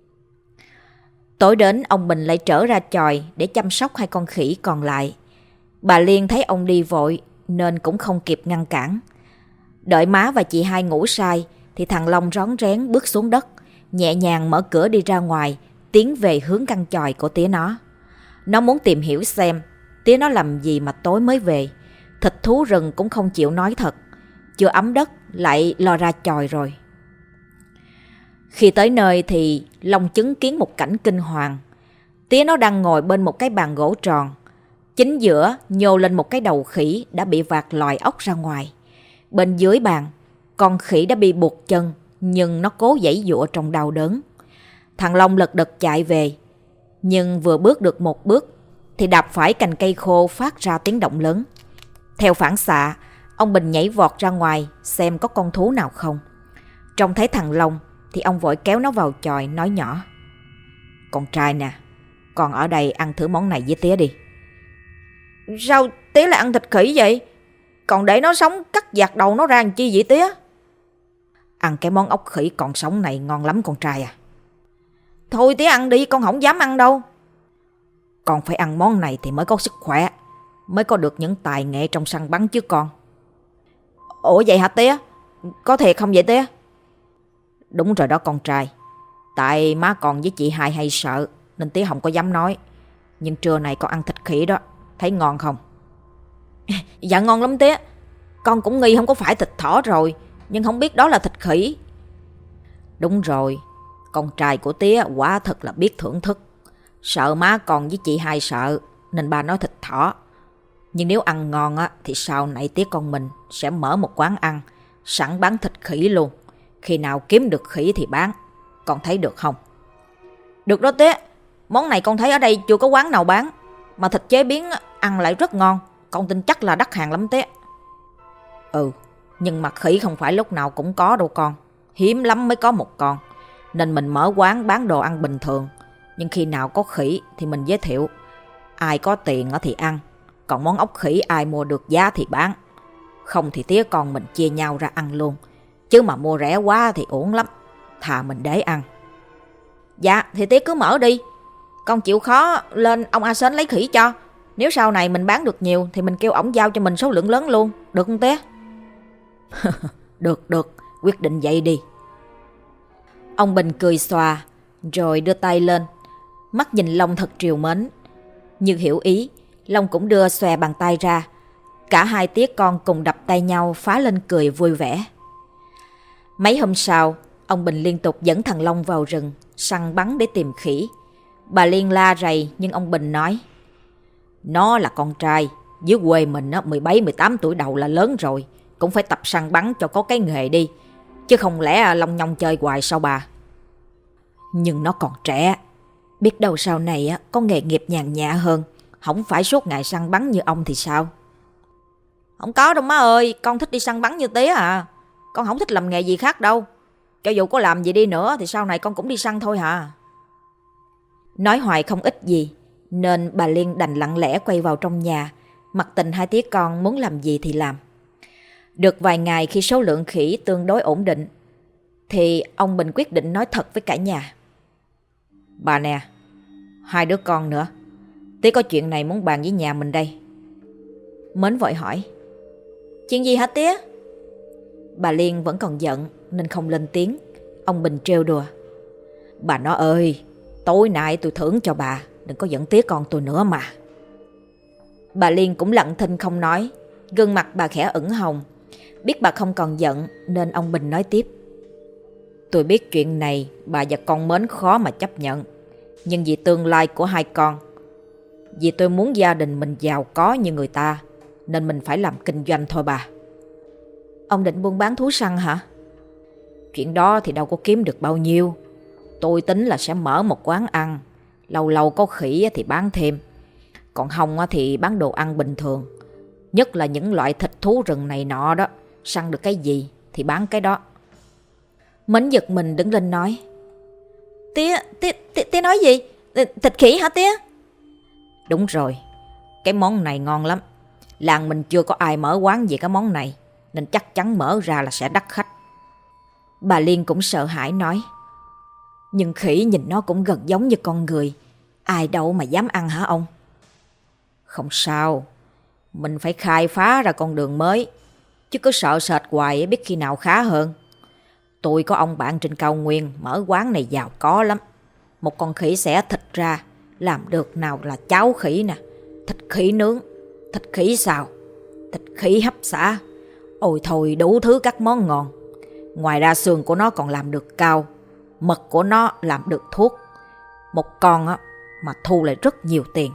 Tối đến ông Bình lại trở ra chòi để chăm sóc hai con khỉ còn lại. Bà Liên thấy ông đi vội nên cũng không kịp ngăn cản. Đợi má và chị hai ngủ say thì thằng Long rón rén bước xuống đất, nhẹ nhàng mở cửa đi ra ngoài, tiến về hướng căn chòi của tía nó. Nó muốn tìm hiểu xem tía nó làm gì mà tối mới về. Thịt thú rừng cũng không chịu nói thật, chưa ấm đất lại lo ra chòi rồi. Khi tới nơi thì Long chứng kiến một cảnh kinh hoàng. Tía nó đang ngồi bên một cái bàn gỗ tròn. Chính giữa nhô lên một cái đầu khỉ đã bị vạt lòi ốc ra ngoài. Bên dưới bàn, con khỉ đã bị buộc chân nhưng nó cố giãy giụa trong đau đớn. Thằng Long lật đật chạy về, nhưng vừa bước được một bước thì đạp phải cành cây khô phát ra tiếng động lớn. Theo phản xạ, ông Bình nhảy vọt ra ngoài xem có con thú nào không. Trông thấy thằng Long thì ông vội kéo nó vào chòi nói nhỏ. Con trai nè, con ở đây ăn thử món này với tía đi. Sao tía lại ăn thịt khỉ vậy? Còn để nó sống cắt vạt đầu nó ra làm chi vậy tía? Ăn cái món ốc khỉ còn sống này ngon lắm con trai à. Thôi tía ăn đi, con không dám ăn đâu. Con phải ăn món này thì mới có sức khỏe, mới có được những tài nghệ trong săn bắn chứ con. Ủa vậy hả tía? Có thiệt không vậy tía? Đúng rồi đó con trai. Tại má con với chị hai hay sợ nên tía không có dám nói. Nhưng trưa này con ăn thịt khỉ đó, thấy ngon không? Dạ ngon lắm tía. Con cũng nghi không có phải thịt thỏ rồi, nhưng không biết đó là thịt khỉ. Đúng rồi, con trai của tía quả thật là biết thưởng thức. Sợ má con với chị hai sợ nên ba nói thịt thỏ. Nhưng nếu ăn ngon á thì sau này tía con mình sẽ mở một quán ăn sẵn bán thịt khỉ luôn. Khi nào kiếm được khỉ thì bán. Con thấy được không? Được đó tía. Món này con thấy ở đây chưa có quán nào bán, mà thịt chế biến ăn lại rất ngon. Con tin chắc là đắt hàng lắm tía. Ừ, nhưng mà khỉ không phải lúc nào cũng có đâu con. Hiếm lắm mới có một con. Nên mình mở quán bán đồ ăn bình thường. Nhưng khi nào có khỉ thì mình giới thiệu. Ai có tiền thì ăn. Còn món ốc khỉ ai mua được giá thì bán. Không thì tía con mình chia nhau ra ăn luôn. Chứ mà mua rẻ quá thì uổng lắm. Thà mình để ăn. Dạ thì tía cứ mở đi. Con chịu khó lên ông A Sến lấy khỉ cho. Nếu sau này mình bán được nhiều thì mình kêu ổng giao cho mình số lượng lớn luôn. Được không tía? Được được, quyết định vậy đi. Ông Bình cười xòa rồi đưa tay lên. Mắt nhìn Long thật trìu mến. Như hiểu ý, Long cũng đưa xòe bàn tay ra. Cả hai tía con cùng đập tay nhau phá lên cười vui vẻ. Mấy hôm sau, ông Bình liên tục dẫn thằng Long vào rừng săn bắn để tìm khỉ. Bà Liên la rầy nhưng ông Bình nói: Nó là con trai, dưới quê mình mười bảy mười tám tuổi đầu là lớn rồi, cũng phải tập săn bắn cho có cái nghề đi, chứ không lẽ long nhong chơi hoài sao bà? Nhưng nó còn trẻ, biết đâu sau này có nghề nghiệp nhàn nhã hơn, không phải suốt ngày săn bắn như ông thì sao? Không có đâu má ơi, con thích đi săn bắn như tía à. Con không thích làm nghề gì khác đâu. Cho dù có làm gì đi nữa thì sau này con cũng đi săn thôi hả. Nói hoài không ích gì, nên bà Liên đành lặng lẽ quay vào trong nhà, mặc tình hai tía con muốn làm gì thì làm. Được vài ngày khi số lượng khỉ tương đối ổn định, thì ông Bình quyết định nói thật với cả nhà. Bà nè, hai đứa con nữa, tía có chuyện này muốn bàn với nhà mình đây. Mến vội hỏi: Chuyện gì hả tía? Bà Liên vẫn còn giận nên không lên tiếng. Ông Bình trêu đùa: Bà nói ơi, tối nay tôi thưởng cho bà, đừng có giận tía con tôi nữa mà. Bà Liên cũng lặng thinh không nói, gương mặt bà khẽ ửng hồng. Biết bà không còn giận nên ông Bình nói tiếp. Tôi biết chuyện này bà và con Mến khó mà chấp nhận, nhưng vì tương lai của hai con, vì tôi muốn gia đình mình giàu có như người ta, nên mình phải làm kinh doanh thôi bà. Ông định buôn bán thú săn hả? Chuyện đó thì đâu có kiếm được bao nhiêu. Tôi tính là sẽ mở một quán ăn, lâu lâu có khỉ thì bán thêm, còn không thì bán đồ ăn bình thường. Nhất là những loại thịt thú rừng này nọ đó, săn được cái gì thì bán cái đó. Mến giật mình đứng lên nói. Tía, tía, tía, tía nói gì? Thịt khỉ hả tía? Đúng rồi, cái món này ngon lắm. Làng mình chưa có ai mở quán về cái món này, nên chắc chắn mở ra là sẽ đắt khách. Bà Liên cũng sợ hãi nói. Nhưng khỉ nhìn nó cũng gần giống như con người, ai đâu mà dám ăn hả ông? Không sao, mình phải khai phá ra con đường mới, chứ cứ sợ sệt hoài biết khi nào khá hơn. Tôi có ông bạn trên cao nguyên mở quán này giàu có lắm. Một con khỉ xẻ thịt ra, làm được nào là cháo khỉ nè, thịt khỉ nướng, thịt khỉ xào, thịt khỉ hấp xả. Ôi thôi, đủ thứ các món ngon. Ngoài ra xương của nó còn làm được cao, mật của nó làm được thuốc. Một con á mà thu lại rất nhiều tiền.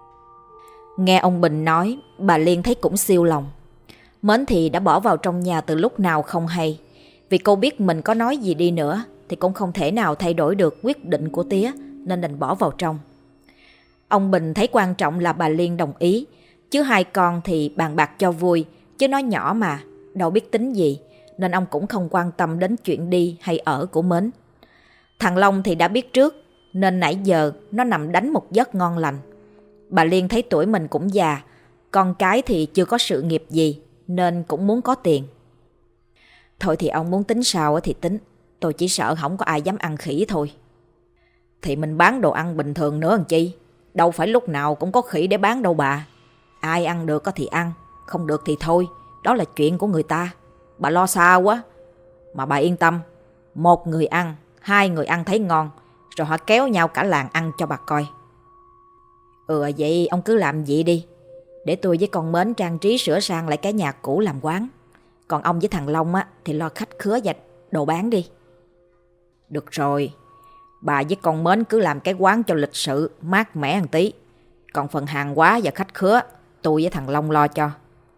Nghe ông Bình nói, bà Liên thấy cũng siêu lòng. Mến thì đã bỏ vào trong nhà từ lúc nào không hay, vì cô biết mình có nói gì đi nữa thì cũng không thể nào thay đổi được quyết định của tía, nên đành bỏ vào trong. Ông Bình thấy quan trọng là bà Liên đồng ý, chứ hai con thì bàn bạc cho vui, chứ nó nhỏ mà, đâu biết tính gì, nên ông cũng không quan tâm đến chuyện đi hay ở của Mến. Thằng Long thì đã biết trước, nên nãy giờ nó nằm đánh một giấc ngon lành. Bà Liên thấy tuổi mình cũng già, con cái thì chưa có sự nghiệp gì, nên cũng muốn có tiền. Thôi thì ông muốn tính sao thì tính, tôi chỉ sợ không có ai dám ăn khỉ thôi. Thì mình bán đồ ăn bình thường nữa làm chi, đâu phải lúc nào cũng có khỉ để bán đâu bà. Ai ăn được thì ăn, không được thì thôi, đó là chuyện của người ta. Bà lo xa quá. Mà bà yên tâm, một người ăn, hai người ăn thấy ngon, rồi họ kéo nhau cả làng ăn cho bà coi. Ừ vậy ông cứ làm vậy đi, để tôi với con Mến trang trí sửa sang lại cái nhà cũ làm quán. Còn ông với thằng Long á thì lo khách khứa và đồ bán đi. Được rồi, bà với con Mến cứ làm cái quán cho lịch sự, mát mẻ một tí. Còn phần hàng hóa và khách khứa, tôi với thằng Long lo cho.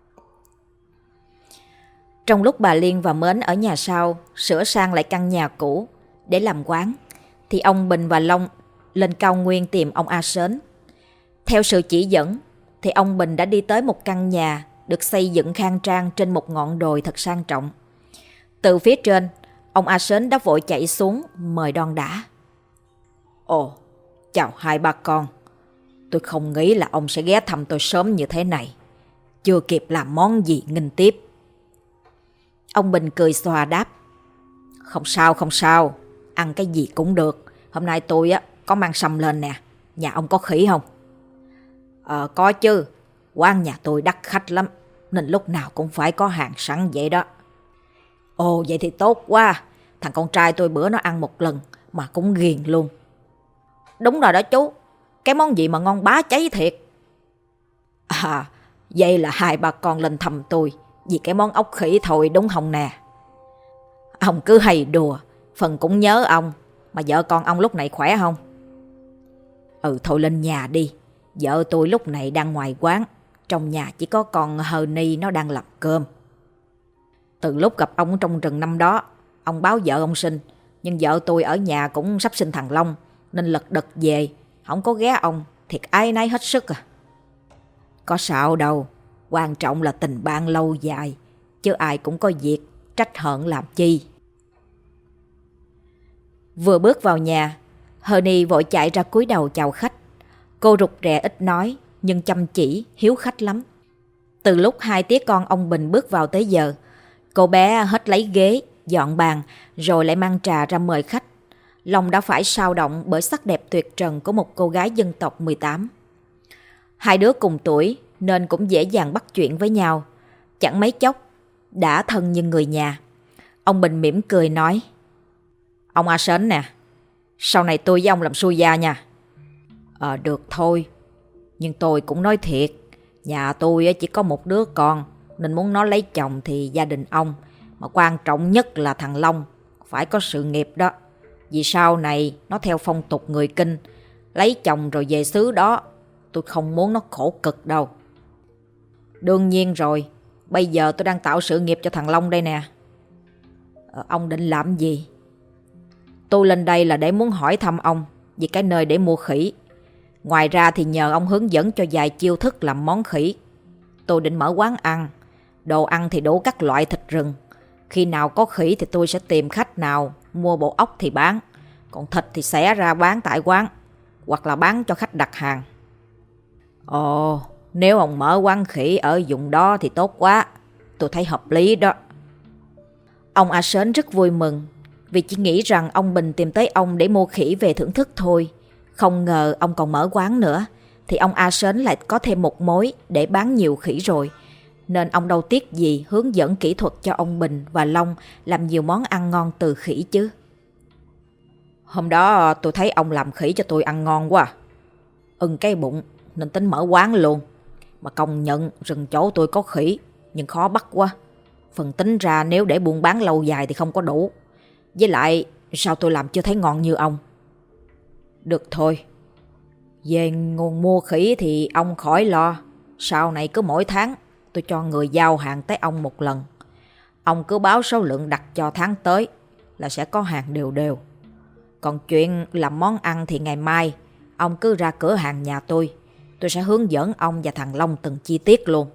Trong lúc bà Liên và Mến ở nhà sau sửa sang lại căn nhà cũ để làm quán, thì ông Bình và Long lên cao nguyên tìm ông A Sến. Theo sự chỉ dẫn thì ông Bình đã đi tới một căn nhà được xây dựng khang trang trên một ngọn đồi thật sang trọng. Từ phía trên, ông A Sến đã vội chạy xuống mời đon đả. Ồ, chào hai ba con. Tôi không nghĩ là ông sẽ ghé thăm tôi sớm như thế này. Chưa kịp làm món gì nghinh tiếp. Ông Bình cười xòa đáp. Không sao, không sao. Ăn cái gì cũng được. Hôm nay tôi á có mang sâm lên nè. Nhà ông có khỉ không? Ờ, có chứ. Quán nhà tôi đắt khách lắm, nên lúc nào cũng phải có hàng sẵn vậy đó. Ồ, vậy thì tốt quá. Thằng con trai tôi bữa nó ăn một lần mà cũng ghiền luôn. Đúng rồi đó chú. Cái món gì mà ngon bá cháy thiệt. À, vậy là hai ba con lên thăm tôi vì cái món ốc khỉ thôi đúng không nè? Ông cứ hay đùa, phần cũng nhớ ông. Mà vợ con ông lúc này khỏe không? Ừ thôi lên nhà đi. Vợ tôi lúc này đang ngoài quán. Trong nhà chỉ có con Hờ Ni nó đang làm cơm. Từ lúc gặp ông trong rừng năm đó, ông báo vợ ông sinh. Nhưng vợ tôi ở nhà cũng sắp sinh thằng Long, nên lật đật về. Không có ghé ông, thiệt ái náy hết sức à. Có sao đâu, quan trọng là tình bạn lâu dài, chứ ai cũng có việc, trách hận làm chi. Vừa bước vào nhà, Honey vội chạy ra cúi đầu chào khách. Cô rụt rè ít nói, nhưng chăm chỉ, hiếu khách lắm. Từ lúc hai tía con ông Bình bước vào tới giờ, cô bé hết lấy ghế, dọn bàn, rồi lại mang trà ra mời khách. Long đã phải sao động bởi sắc đẹp tuyệt trần của một cô gái dân tộc mười tám. Hai đứa cùng tuổi nên cũng dễ dàng bắt chuyện với nhau. Chẳng mấy chốc, đã thân như người nhà. Ông Bình mỉm cười nói. Ông A Sến nè, sau này tôi với ông làm xui gia nha. Ờ được thôi, nhưng tôi cũng nói thiệt, Nhà tôi chỉ có một đứa con, nên muốn nó lấy chồng thì gia đình ông. Mà quan trọng nhất là thằng Long phải có sự nghiệp đó. Vì sau này nó theo phong tục người Kinh, lấy chồng rồi về xứ đó. Tôi không muốn nó khổ cực đâu. Đương nhiên rồi, bây giờ tôi đang tạo sự nghiệp cho thằng Long đây nè. Ờ, ông định làm gì? Tôi lên đây là để muốn hỏi thăm ông về cái nơi để mua khỉ. Ngoài ra thì nhờ ông hướng dẫn cho vài chiêu thức làm món khỉ. Tôi định mở quán ăn. Đồ ăn thì đủ các loại thịt rừng. Khi nào có khỉ thì tôi sẽ tìm khách nào mua bộ ốc thì bán. Còn thịt thì xẻ ra bán tại quán, hoặc là bán cho khách đặt hàng. Ồ, nếu ông mở quán khỉ ở vùng đó thì tốt quá. Tôi thấy hợp lý đó. Ông A Sến rất vui mừng, vì chỉ nghĩ rằng ông Bình tìm tới ông để mua khỉ về thưởng thức thôi. Không ngờ ông còn mở quán nữa, thì ông A Sến lại có thêm một mối để bán nhiều khỉ rồi. Nên ông đâu tiếc gì hướng dẫn kỹ thuật cho ông Bình và Long làm nhiều món ăn ngon từ khỉ chứ. Hôm đó tôi thấy ông làm khỉ cho tôi ăn ngon quá. Ưng cái bụng nên tính mở quán luôn. Mà công nhận rừng chỗ tôi có khỉ, nhưng khó bắt quá. Phần tính ra nếu để buôn bán lâu dài thì không có đủ. Với lại sao tôi làm chưa thấy ngon như ông. Được thôi, về nguồn mua khỉ thì ông khỏi lo. Sau này cứ mỗi tháng tôi cho người giao hàng tới ông một lần. Ông cứ báo số lượng đặt cho tháng tới là sẽ có hàng đều đều. Còn chuyện làm món ăn thì ngày mai ông cứ ra cửa hàng nhà tôi. Tôi sẽ hướng dẫn ông và thằng Long từng chi tiết luôn.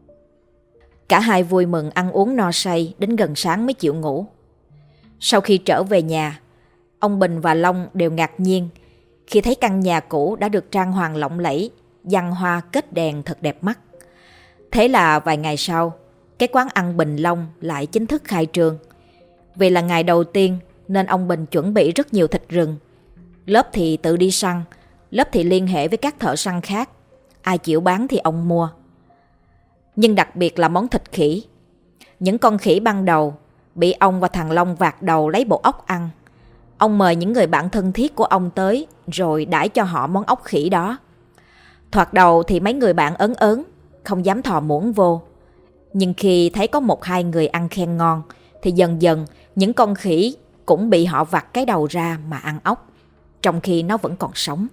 Cả hai vui mừng ăn uống no say đến gần sáng mới chịu ngủ. Sau khi trở về nhà, ông Bình và Long đều ngạc nhiên khi thấy căn nhà cũ đã được trang hoàng lộng lẫy, giăng hoa kết đèn thật đẹp mắt. Thế là vài ngày sau, cái quán ăn Bình Long lại chính thức khai trương. Vì là ngày đầu tiên nên ông Bình chuẩn bị rất nhiều thịt rừng. Lớp thì tự đi săn, lớp thì liên hệ với các thợ săn khác. Ai chịu bán thì ông mua. Nhưng đặc biệt là món thịt khỉ. Những con khỉ ban đầu bị ông và thằng Long vạt đầu lấy bộ ốc ăn. Ông mời những người bạn thân thiết của ông tới rồi đãi cho họ món ốc khỉ đó. Thoạt đầu thì mấy người bạn ớn ớn, không dám thò muỗng vô. Nhưng khi thấy có một hai người ăn khen ngon thì dần dần những con khỉ cũng bị họ vặt cái đầu ra mà ăn ốc, trong khi nó vẫn còn sống.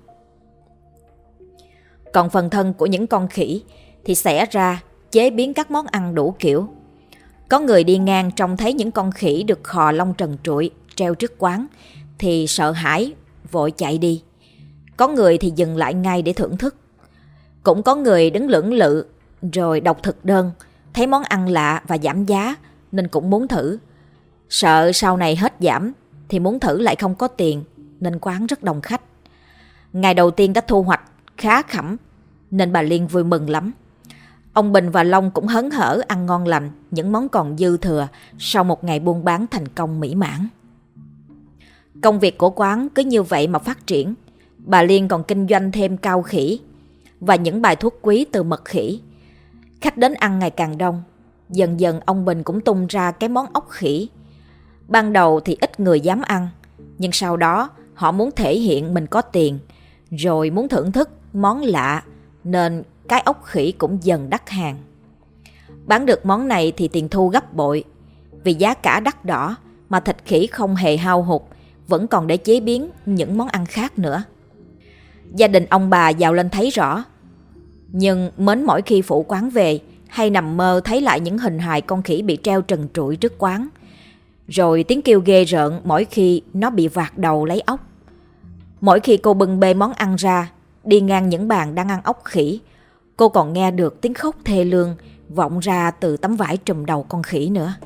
Còn phần thân của những con khỉ thì xẻ ra chế biến các món ăn đủ kiểu. Có người đi ngang trông thấy những con khỉ được khò lông trần trụi treo trước quán thì sợ hãi vội chạy đi. Có người thì dừng lại ngay để thưởng thức. Cũng có người đứng lưỡng lự rồi đọc thực đơn, thấy món ăn lạ và giảm giá nên cũng muốn thử. Sợ sau này hết giảm thì muốn thử lại không có tiền nên quán rất đông khách. Ngày đầu tiên đã thu hoạch khá khẩm nên bà Liên vui mừng lắm. Ông Bình và Long cũng hớn hở ăn ngon lành những món còn dư thừa sau một ngày buôn bán thành công mỹ mãn. Công việc của quán cứ như vậy mà phát triển. Bà Liên còn kinh doanh thêm cao khỉ và những bài thuốc quý từ mật khỉ. Khách đến ăn ngày càng đông. Dần dần ông Bình cũng tung ra cái món ốc khỉ. Ban đầu thì ít người dám ăn, nhưng sau đó họ muốn thể hiện mình có tiền, rồi muốn thưởng thức món lạ, nên cái ốc khỉ cũng dần đắt hàng. Bán được món này thì tiền thu gấp bội. Vì giá cả đắt đỏ mà thịt khỉ không hề hao hụt, vẫn còn để chế biến những món ăn khác nữa. Gia đình ông bà giàu lên thấy rõ. Nhưng mến mỗi khi phụ quán về, hay nằm mơ thấy lại những hình hài con khỉ bị treo trần trụi trước quán. Rồi tiếng kêu ghê rợn mỗi khi nó bị vạt đầu lấy ốc. Mỗi khi cô bưng bê món ăn ra, đi ngang những bàn đang ăn ốc khỉ, cô còn nghe được tiếng khóc thê lương vọng ra từ tấm vải trùm đầu con khỉ nữa.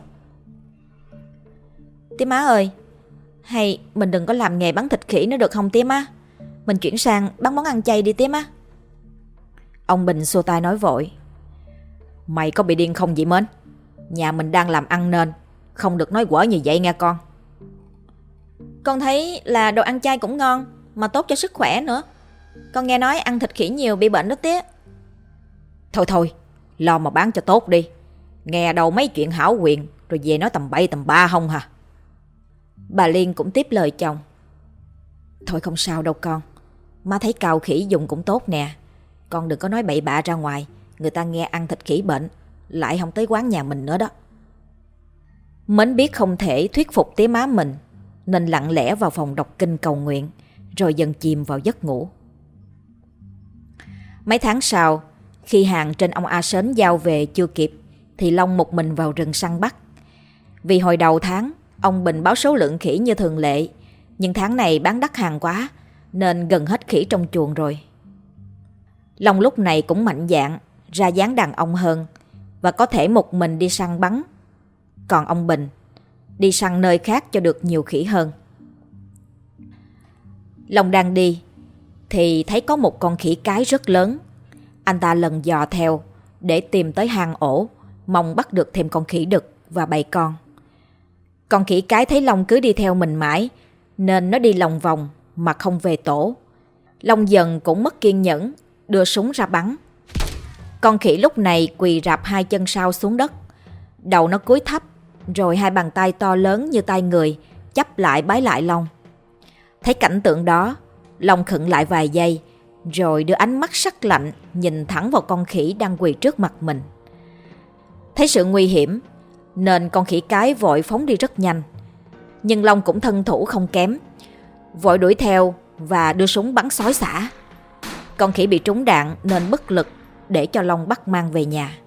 Tía má ơi, hay mình đừng có làm nghề bán thịt khỉ nữa được không tía má? Mình chuyển sang bán món ăn chay đi tía má. Ông Bình xua tay nói vội. Mày có bị điên không vậy Mến? Nhà mình đang làm ăn nên không được nói quở như vậy nghe con. Con thấy là đồ ăn chay cũng ngon, mà tốt cho sức khỏe nữa. Con nghe nói ăn thịt khỉ nhiều bị bệnh đó tía. Thôi thôi, lo mà bán cho tốt đi. Nghe đâu mấy chuyện hảo quyền rồi về nói tầm bậy tầm ba không hả? Bà Liên cũng tiếp lời chồng. Thôi không sao đâu con. Má thấy cào khỉ dùng cũng tốt nè. Con đừng có nói bậy bạ ra ngoài, người ta nghe ăn thịt khỉ bệnh, lại không tới quán nhà mình nữa đó. Mến biết không thể thuyết phục tía má mình, nên lặng lẽ vào phòng đọc kinh cầu nguyện, rồi dần chìm vào giấc ngủ. Mấy tháng sau, khi hàng trên ông A Sến giao về chưa kịp, thì Long một mình vào rừng săn bắt. Vì hồi đầu tháng, ông Bình báo số lượng khỉ như thường lệ, nhưng tháng này bán đắt hàng quá, nên gần hết khỉ trong chuồng rồi. Long lúc này cũng mạnh dạn, ra dáng đàn ông hơn, và có thể một mình đi săn bắn. Còn ông Bình, đi săn nơi khác cho được nhiều khỉ hơn. Long đang đi, thì thấy có một con khỉ cái rất lớn. Anh ta lần dò theo, để tìm tới hang ổ, mong bắt được thêm con khỉ đực và bầy con. Con khỉ cái thấy Long cứ đi theo mình mãi, nên nó đi lòng vòng mà không về tổ. Long dần cũng mất kiên nhẫn, đưa súng ra bắn. Con khỉ lúc này quỳ rạp hai chân sau xuống đất, đầu nó cúi thấp, rồi hai bàn tay to lớn như tay người chắp lại bái lại Long. Thấy cảnh tượng đó, Long khựng lại vài giây, rồi đưa ánh mắt sắc lạnh nhìn thẳng vào con khỉ đang quỳ trước mặt mình. Thấy sự nguy hiểm, nên con khỉ cái vội phóng đi rất nhanh. Nhưng Long cũng thân thủ không kém, vội đuổi theo và đưa súng bắn xối xả. Con khỉ bị trúng đạn nên bất lực, để cho Long bắt mang về nhà.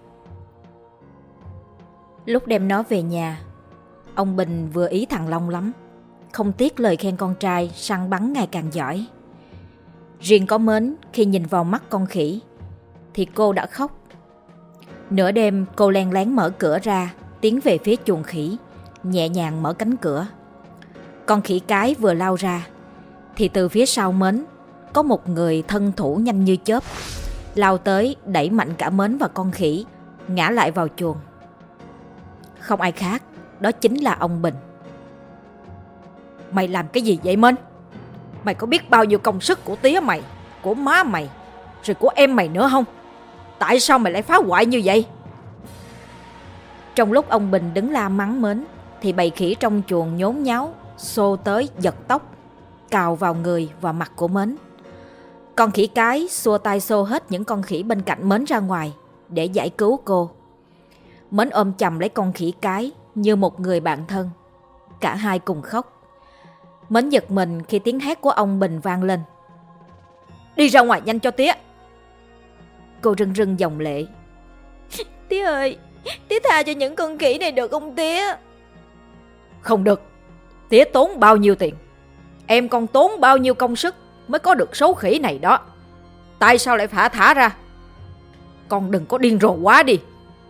Lúc đem nó về nhà, ông Bình vừa ý thằng Long lắm, không tiếc lời khen con trai săn bắn ngày càng giỏi. Riêng có Mến, khi nhìn vào mắt con khỉ thì cô đã khóc. Nửa đêm cô len lén mở cửa ra, tiến về phía chuồng khỉ, nhẹ nhàng mở cánh cửa. Con khỉ cái vừa lao ra thì từ phía sau Mến có một người thân thủ nhanh như chớp, lao tới đẩy mạnh cả Mến và con khỉ, ngã lại vào chuồng. Không ai khác, đó chính là ông Bình. Mày làm cái gì vậy Mến? Mày có biết bao nhiêu công sức của tía mày, của má mày, rồi của em mày nữa không? Tại sao mày lại phá hoại như vậy? Trong lúc ông Bình đứng la mắng Mến, thì bầy khỉ trong chuồng nhốn nháo, xô tới giật tóc, cào vào người và mặt của Mến. Con khỉ cái xua tay xô hết những con khỉ bên cạnh Mến ra ngoài để giải cứu cô. Mến ôm chầm lấy con khỉ cái như một người bạn thân. Cả hai cùng khóc. Mến giật mình khi tiếng hét của ông Bình vang lên. Đi ra ngoài nhanh cho tía. Cô rưng rưng dòng lệ. Tía ơi, tía tha cho những con khỉ này được không tía? Không được. Tía tốn bao nhiêu tiền, em con tốn bao nhiêu công sức mới có được số khỉ này đó. Tại sao lại phải thả ra? Con đừng có điên rồ quá đi.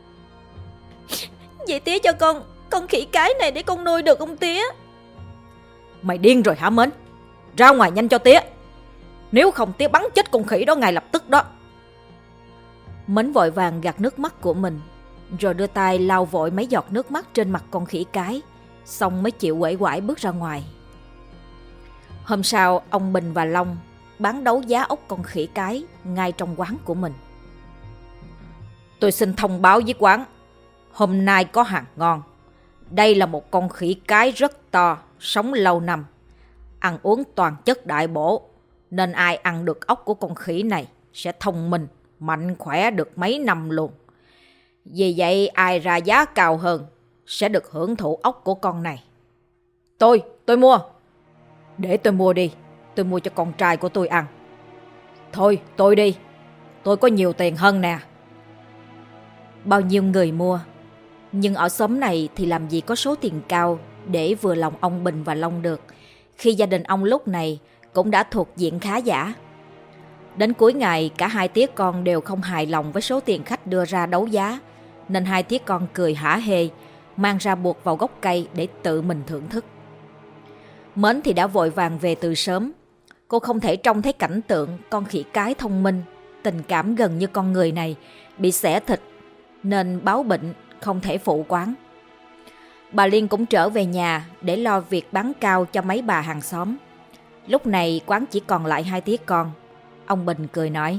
Vậy tía cho con con khỉ cái này để con nuôi được không tía? Mày điên rồi hả Mến? Ra ngoài nhanh cho tía, nếu không tía bắn chết con khỉ đó ngay lập tức đó. Mến vội vàng gạt nước mắt của mình, rồi đưa tay lau vội mấy giọt nước mắt trên mặt con khỉ cái, xong mới chịu uể oải bước ra ngoài. Hôm sau, ông Bình và Long bán đấu giá ốc con khỉ cái ngay trong quán của mình. Tôi xin thông báo với quán, hôm nay có hàng ngon. Đây là một con khỉ cái rất to, sống lâu năm, ăn uống toàn chất đại bổ, nên ai ăn được ốc của con khỉ này sẽ thông minh, mạnh khỏe được mấy năm luôn. Vì vậy ai ra giá cao hơn sẽ được hưởng thụ ốc của con này. Tôi, tôi mua. Để tôi mua đi, tôi mua cho con trai của tôi ăn. Thôi, tôi đi, tôi có nhiều tiền hơn nè. Bao nhiêu người mua, nhưng ở xóm này thì làm gì có số tiền cao để vừa lòng ông Bình và Long được, khi gia đình ông lúc này cũng đã thuộc diện khá giả. Đến cuối ngày, cả hai tía con đều không hài lòng với số tiền khách đưa ra đấu giá, nên hai tía con cười hả hê, mang ra buộc vào gốc cây để tự mình thưởng thức. Mến thì đã vội vàng về từ sớm. Cô không thể trông thấy cảnh tượng con khỉ cái thông minh, tình cảm gần như con người này bị xẻ thịt, nên báo bệnh không thể phụ quán. Bà Liên cũng trở về nhà để lo việc bán cao cho mấy bà hàng xóm. Lúc này quán chỉ còn lại hai tía con. Ông Bình cười nói: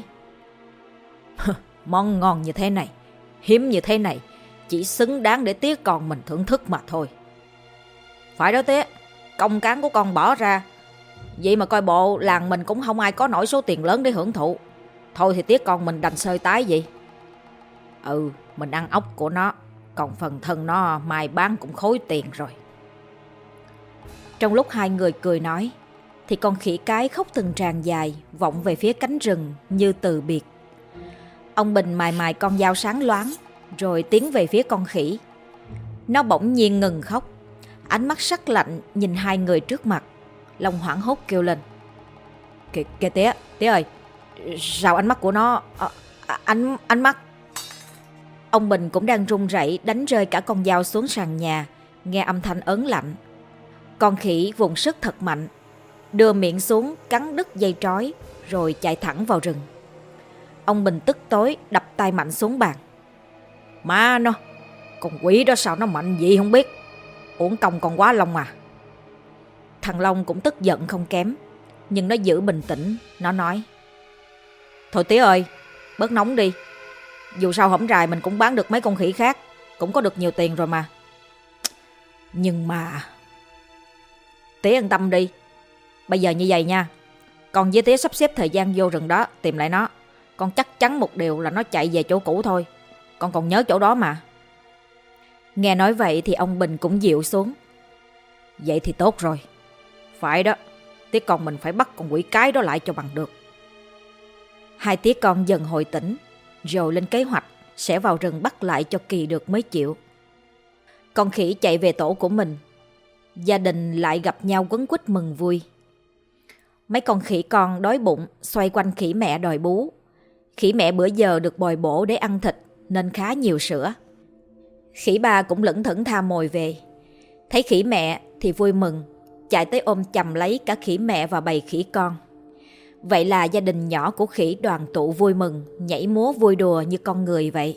Món ngon như thế này, hiếm như thế này, chỉ xứng đáng để tía con mình thưởng thức mà thôi. Phải đó tía, công cán của con bỏ ra, vậy mà coi bộ làng mình cũng không ai có nổi số tiền lớn để hưởng thụ. Thôi thì tía con mình đành sơi tái vậy. Ừ, mình ăn ốc của nó, còn phần thân nó mai bán cũng khối tiền rồi. Trong lúc hai người cười nói thì con khỉ cái khóc từng tràng dài vọng về phía cánh rừng như từ biệt. Ông Bình mài mài con dao sáng loáng rồi tiến về phía con khỉ. Nó bỗng nhiên ngừng khóc, ánh mắt sắc lạnh nhìn hai người trước mặt. Long hoảng hốt kêu lên: Kìa, kìa tía, tía ơi, sao ánh mắt của nó... À, ánh, ánh mắt... Ông Bình cũng đang run rẩy đánh rơi cả con dao xuống sàn nhà, nghe âm thanh ớn lạnh. Con khỉ vùng sức thật mạnh, đưa miệng xuống cắn đứt dây trói rồi chạy thẳng vào rừng. Ông Bình tức tối đập tay mạnh xuống bàn. Má nó, con quỷ đó sao nó mạnh gì không biết, uổng công con Quá Long à. Thằng Long cũng tức giận không kém, nhưng nó giữ bình tĩnh. Nó nói: Thôi tía ơi, bớt nóng đi. Dù sao hổm rày mình cũng bán được mấy con khỉ khác, cũng có được nhiều tiền rồi mà. Nhưng mà... Tía yên tâm đi. Bây giờ như vậy nha, con với tía sắp xếp thời gian vô rừng đó tìm lại nó. Con chắc chắn một điều là nó chạy về chỗ cũ thôi. Con còn nhớ chỗ đó mà. Nghe nói vậy thì ông Bình cũng dịu xuống. Vậy thì tốt rồi. Phải đó, tía con mình phải bắt con quỷ cái đó lại cho bằng được. Hai tía con dần hồi tỉnh, rồi lên kế hoạch sẽ vào rừng bắt lại cho kỳ được mới chịu. Con khỉ chạy về tổ của mình. Gia đình lại gặp nhau quấn quýt mừng vui. Mấy con khỉ con đói bụng xoay quanh khỉ mẹ đòi bú. Khỉ mẹ bữa giờ được bồi bổ để ăn thịt nên khá nhiều sữa. Khỉ ba cũng lững thững tha mồi về. Thấy khỉ mẹ thì vui mừng, chạy tới ôm chầm lấy cả khỉ mẹ và bầy khỉ con. Vậy là gia đình nhỏ của khỉ đoàn tụ vui mừng, nhảy múa vui đùa như con người vậy.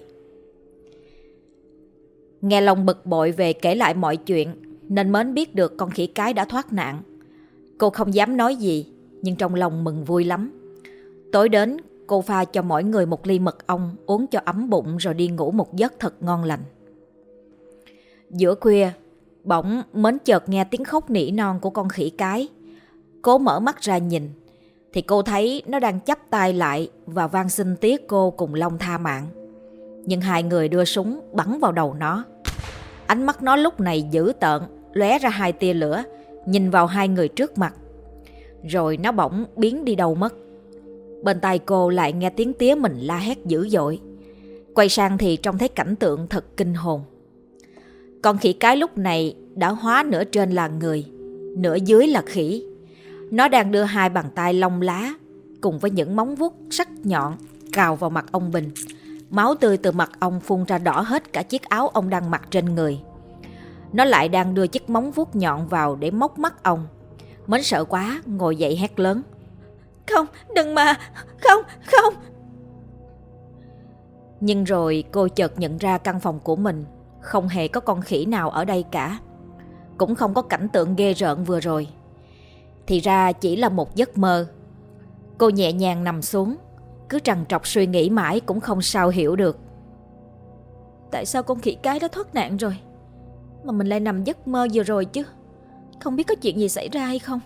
Nghe Long bực bội về kể lại mọi chuyện, nên Mến biết được con khỉ cái đã thoát nạn. Cô không dám nói gì, nhưng trong lòng mừng vui lắm. Tối đến, cô pha cho mỗi người một ly mật ong uống cho ấm bụng rồi đi ngủ một giấc thật ngon lành. Giữa khuya, bỗng Mến chợt nghe tiếng khóc nỉ non của con khỉ cái. Cố mở mắt ra nhìn, thì cô thấy nó đang chắp tay lại và van xin tía cô cùng Long tha mạng. Nhưng hai người đưa súng bắn vào đầu nó. Ánh mắt nó lúc này dữ tợn, lóe ra hai tia lửa, nhìn vào hai người trước mặt. Rồi nó bỗng biến đi đâu mất. Bên tai cô lại nghe tiếng tía mình la hét dữ dội. Quay sang thì trông thấy cảnh tượng thật kinh hồn. Con khỉ cái lúc này đã hóa nửa trên là người, nửa dưới là khỉ. Nó đang đưa hai bàn tay lông lá cùng với những móng vuốt sắc nhọn cào vào mặt ông Bình. Máu tươi từ mặt ông phun ra đỏ hết cả chiếc áo ông đang mặc trên người. Nó lại đang đưa chiếc móng vuốt nhọn vào để móc mắt ông. Mến sợ quá, ngồi dậy hét lớn: Không, đừng mà, không, không. Nhưng rồi cô chợt nhận ra căn phòng của mình không hề có con khỉ nào ở đây cả. Cũng không có cảnh tượng ghê rợn vừa rồi. Thì ra chỉ là một giấc mơ. Cô nhẹ nhàng nằm xuống, cứ trằn trọc suy nghĩ mãi cũng không sao hiểu được. Tại sao con khỉ cái đã thoát nạn rồi, mà mình lại nằm giấc mơ vừa rồi chứ? Không biết có chuyện gì xảy ra hay không?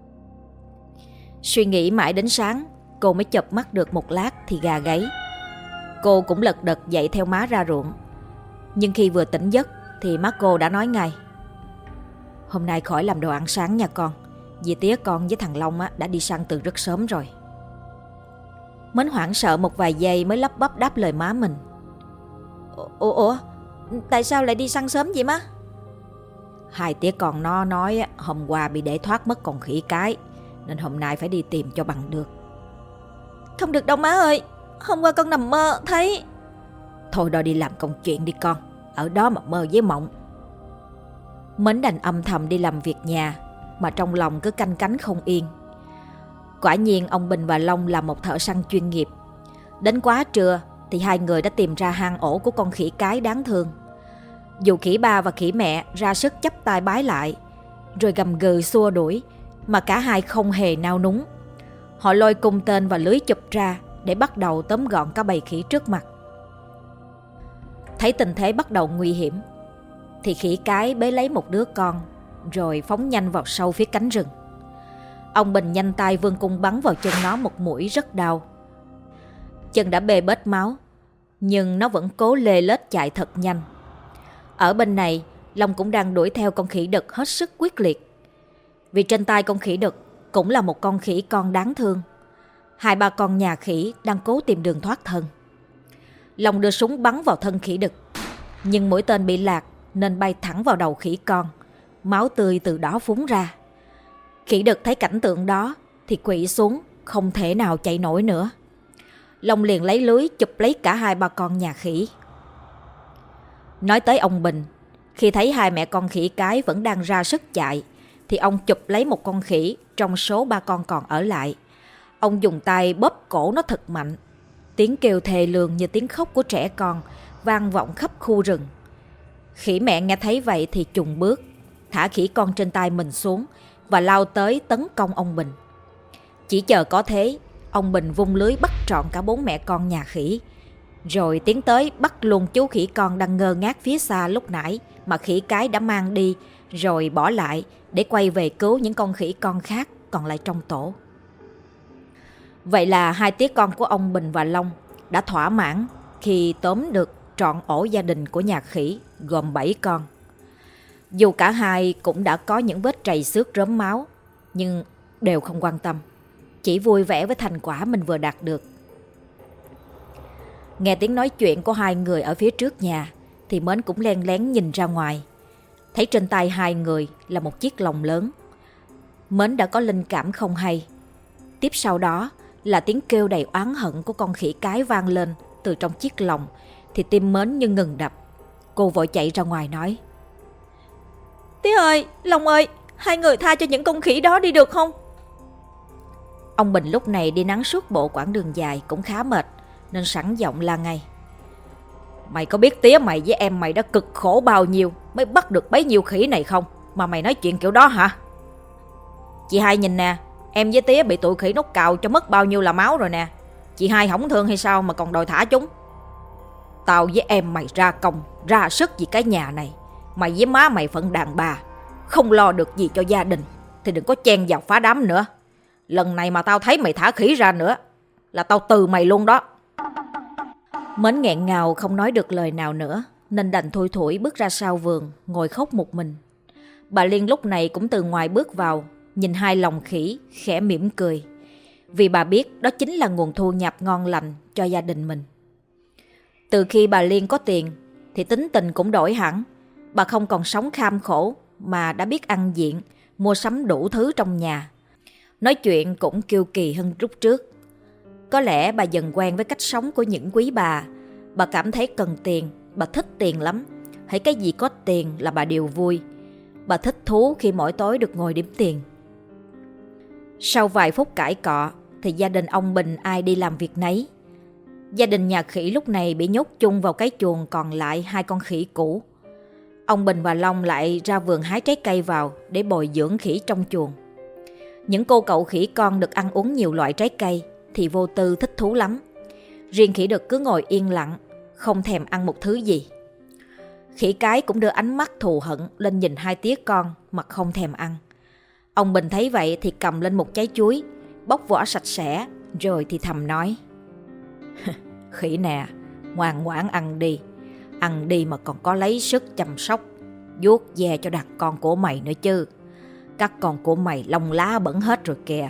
Suy nghĩ mãi đến sáng, cô mới chợp mắt được một lát thì gà gáy. Cô cũng lật đật dậy theo má ra ruộng. Nhưng khi vừa tỉnh giấc thì má cô đã nói ngay: Hôm nay khỏi làm đồ ăn sáng nha con, vì tía con với thằng Long á, đã đi săn từ rất sớm rồi. Mến hoảng sợ một vài giây mới lắp bắp đáp lời má mình: Ủa, ủa tại sao lại đi săn sớm vậy má? Hai tía con nó nói hôm qua bị để thoát mất con khỉ cái, nên hôm nay phải đi tìm cho bằng được. Không được đâu má ơi, hôm qua con nằm mơ thấy. Thôi đòi đi làm công chuyện đi con, ở đó mà mơ với mộng. Mến đành âm thầm đi làm việc nhà, mà trong lòng cứ canh cánh không yên. Quả nhiên ông Bình và Long là một thợ săn chuyên nghiệp. Đến quá trưa thì hai người đã tìm ra hang ổ của con khỉ cái đáng thương. Dù khỉ ba và khỉ mẹ ra sức chắp tay bái lại, rồi gầm gừ xua đuổi, mà cả hai không hề nao núng. Họ lôi cung tên và lưới chụp ra để bắt đầu tóm gọn cả bầy khỉ trước mặt. Thấy tình thế bắt đầu nguy hiểm, thì khỉ cái bế lấy một đứa con, rồi phóng nhanh vào sâu phía cánh rừng. Ông Bình nhanh tay vươn cung bắn vào chân nó một mũi rất đau. Chân đã bê bết máu, nhưng nó vẫn cố lê lết chạy thật nhanh. Ở bên này, Long cũng đang đuổi theo con khỉ đực hết sức quyết liệt. Vì trên tay con khỉ đực cũng là một con khỉ con đáng thương. Hai ba con nhà khỉ đang cố tìm đường thoát thân. Long đưa súng bắn vào thân khỉ đực, nhưng mũi tên bị lạc nên bay thẳng vào đầu khỉ con. Máu tươi từ đó phúng ra. Khỉ đực thấy cảnh tượng đó thì quỵ xuống, không thể nào chạy nổi nữa. Long liền lấy lưới chụp lấy cả hai ba con nhà khỉ. Nói tới ông Bình, khi thấy hai mẹ con khỉ cái vẫn đang ra sức chạy, thì ông chụp lấy một con khỉ trong số ba con còn ở lại. Ông dùng tay bóp cổ nó thật mạnh. Tiếng kêu thê lương như tiếng khóc của trẻ con vang vọng khắp khu rừng. Khỉ mẹ nghe thấy vậy thì chùng bước, thả khỉ con trên tay mình xuống và lao tới tấn công ông Bình. Chỉ chờ có thế, ông Bình vung lưới bắt trọn cả bốn mẹ con nhà khỉ, rồi tiến tới bắt luôn chú khỉ con đang ngơ ngác phía xa lúc nãy mà khỉ cái đã mang đi, rồi bỏ lại để quay về cứu những con khỉ con khác còn lại trong tổ. Vậy là hai tía con của ông Bình và Long đã thỏa mãn khi tóm được trọn ổ gia đình của nhà khỉ gồm bảy con. Dù cả hai cũng đã có những vết trầy xước rớm máu, nhưng đều không quan tâm, chỉ vui vẻ với thành quả mình vừa đạt được. Nghe tiếng nói chuyện của hai người ở phía trước nhà thì Mến cũng len lén nhìn ra ngoài. Thấy trên tay hai người là một chiếc lồng lớn. Mến đã có linh cảm không hay. Tiếp sau đó là tiếng kêu đầy oán hận của con khỉ cái vang lên từ trong chiếc lồng, thì tim Mến như ngừng đập. Cô vội chạy ra ngoài nói: Tía ơi, Long ơi, hai người tha cho những con khỉ đó đi được không? Ông Bình lúc này đi nắng suốt bộ quãng đường dài cũng khá mệt, nên sẵn giọng la ngay: Mày có biết tía mày với em mày đã cực khổ bao nhiêu mới bắt được bấy nhiêu khỉ này không, mà mày nói chuyện kiểu đó hả? Chị hai nhìn nè, em với tía bị tụi khỉ nó cào cho mất bao nhiêu là máu rồi nè. Chị hai không thương hay sao mà còn đòi thả chúng? Tao với em mày ra công ra sức vì cái nhà này, mày với má mày phận đàn bà, không lo được gì cho gia đình thì đừng có chen vào phá đám nữa. Lần này mà tao thấy mày thả khỉ ra nữa là tao từ mày luôn đó. Mến nghẹn ngào không nói được lời nào nữa, nên đành thui thủi bước ra sau vườn, ngồi khóc một mình. Bà Liên lúc này cũng từ ngoài bước vào, nhìn hai lồng khỉ, khẽ mỉm cười. Vì bà biết đó chính là nguồn thu nhập ngon lành cho gia đình mình. Từ khi bà Liên có tiền, thì tính tình cũng đổi hẳn. Bà không còn sống kham khổ, mà đã biết ăn diện, mua sắm đủ thứ trong nhà. Nói chuyện cũng kiêu kỳ hơn lúc trước. Có lẽ bà dần quen với cách sống của những quý bà. Bà cảm thấy cần tiền, bà thích tiền lắm. Hãy cái gì có tiền là bà đều vui. Bà thích thú khi mỗi tối được ngồi đếm tiền. Sau vài phút cãi cọ thì gia đình ông Bình ai đi làm việc nấy. Gia đình nhà khỉ lúc này bị nhốt chung vào cái chuồng còn lại hai con khỉ cũ. Ông Bình và Long lại ra vườn hái trái cây vào để bồi dưỡng khỉ trong chuồng. Những cô cậu khỉ con được ăn uống nhiều loại trái cây thì vô tư thích thú lắm. Riêng khỉ đực cứ ngồi yên lặng, không thèm ăn một thứ gì. Khỉ cái cũng đưa ánh mắt thù hận lên nhìn hai tía con mà không thèm ăn. Ông Bình thấy vậy thì cầm lên một trái chuối, bóc vỏ sạch sẽ, rồi thì thầm nói: Khỉ nè, ngoan ngoãn ăn đi. Ăn đi mà còn có lấy sức chăm sóc, vuốt ve cho đàn con của mày nữa chứ. Các con của mày lông lá bẩn hết rồi kìa.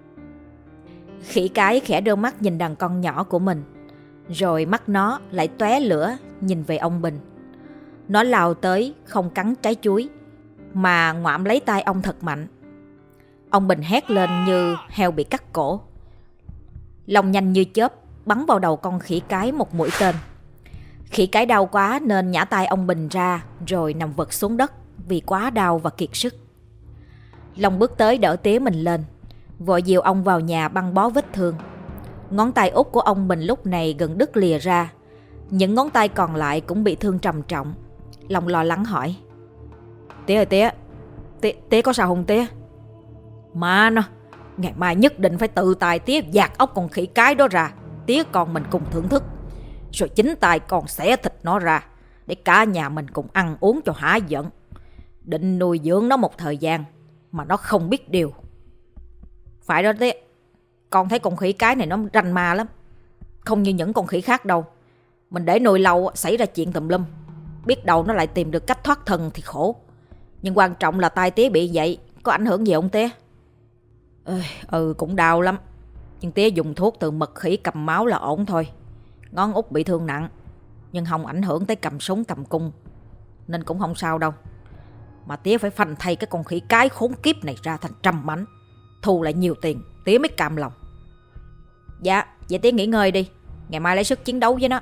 Khỉ cái khẽ đưa mắt nhìn đàn con nhỏ của mình, rồi mắt nó lại tóe lửa nhìn về ông Bình. Nó lao tới không cắn trái chuối, mà ngoạm lấy tay ông thật mạnh. Ông Bình hét lên như heo bị cắt cổ. Long nhanh như chớp bắn vào đầu con khỉ cái một mũi tên. Khỉ cái đau quá nên nhả tay ông Bình ra, rồi nằm vật xuống đất vì quá đau và kiệt sức. Long bước tới đỡ tía mình lên, vội dìu ông vào nhà băng bó vết thương. Ngón tay út của ông Bình lúc này gần đứt lìa ra. Những ngón tay còn lại cũng bị thương trầm trọng. Long lo lắng hỏi: Tía ơi tía, tía, tía có sao không tía? Mà nó, ngày mai nhất định phải tự tay tía dạt ốc con khỉ cái đó ra, tía con mình cùng thưởng thức. Rồi chính tay con xẻ thịt nó ra, để cả nhà mình cùng ăn uống cho hả giận. Định nuôi dưỡng nó một thời gian mà nó không biết điều. Phải đó tía, con thấy con khỉ cái này nó ranh ma lắm, không như những con khỉ khác đâu. Mình để nuôi lâu xảy ra chuyện tùm lum, biết đâu nó lại tìm được cách thoát thân thì khổ. Nhưng quan trọng là tai tía bị vậy, có ảnh hưởng gì không tía? Ừ, ừ cũng đau lắm, nhưng tía dùng thuốc từ mật khỉ cầm máu là ổn thôi. Ngón út bị thương nặng, nhưng không ảnh hưởng tới cầm súng cầm cung, nên cũng không sao đâu. Mà tía phải phanh thay cái con khỉ cái khốn kiếp này ra thành trăm mảnh, thu lại nhiều tiền, tía mới cam lòng. Dạ, vậy tía nghỉ ngơi đi, ngày mai lấy sức chiến đấu với nó.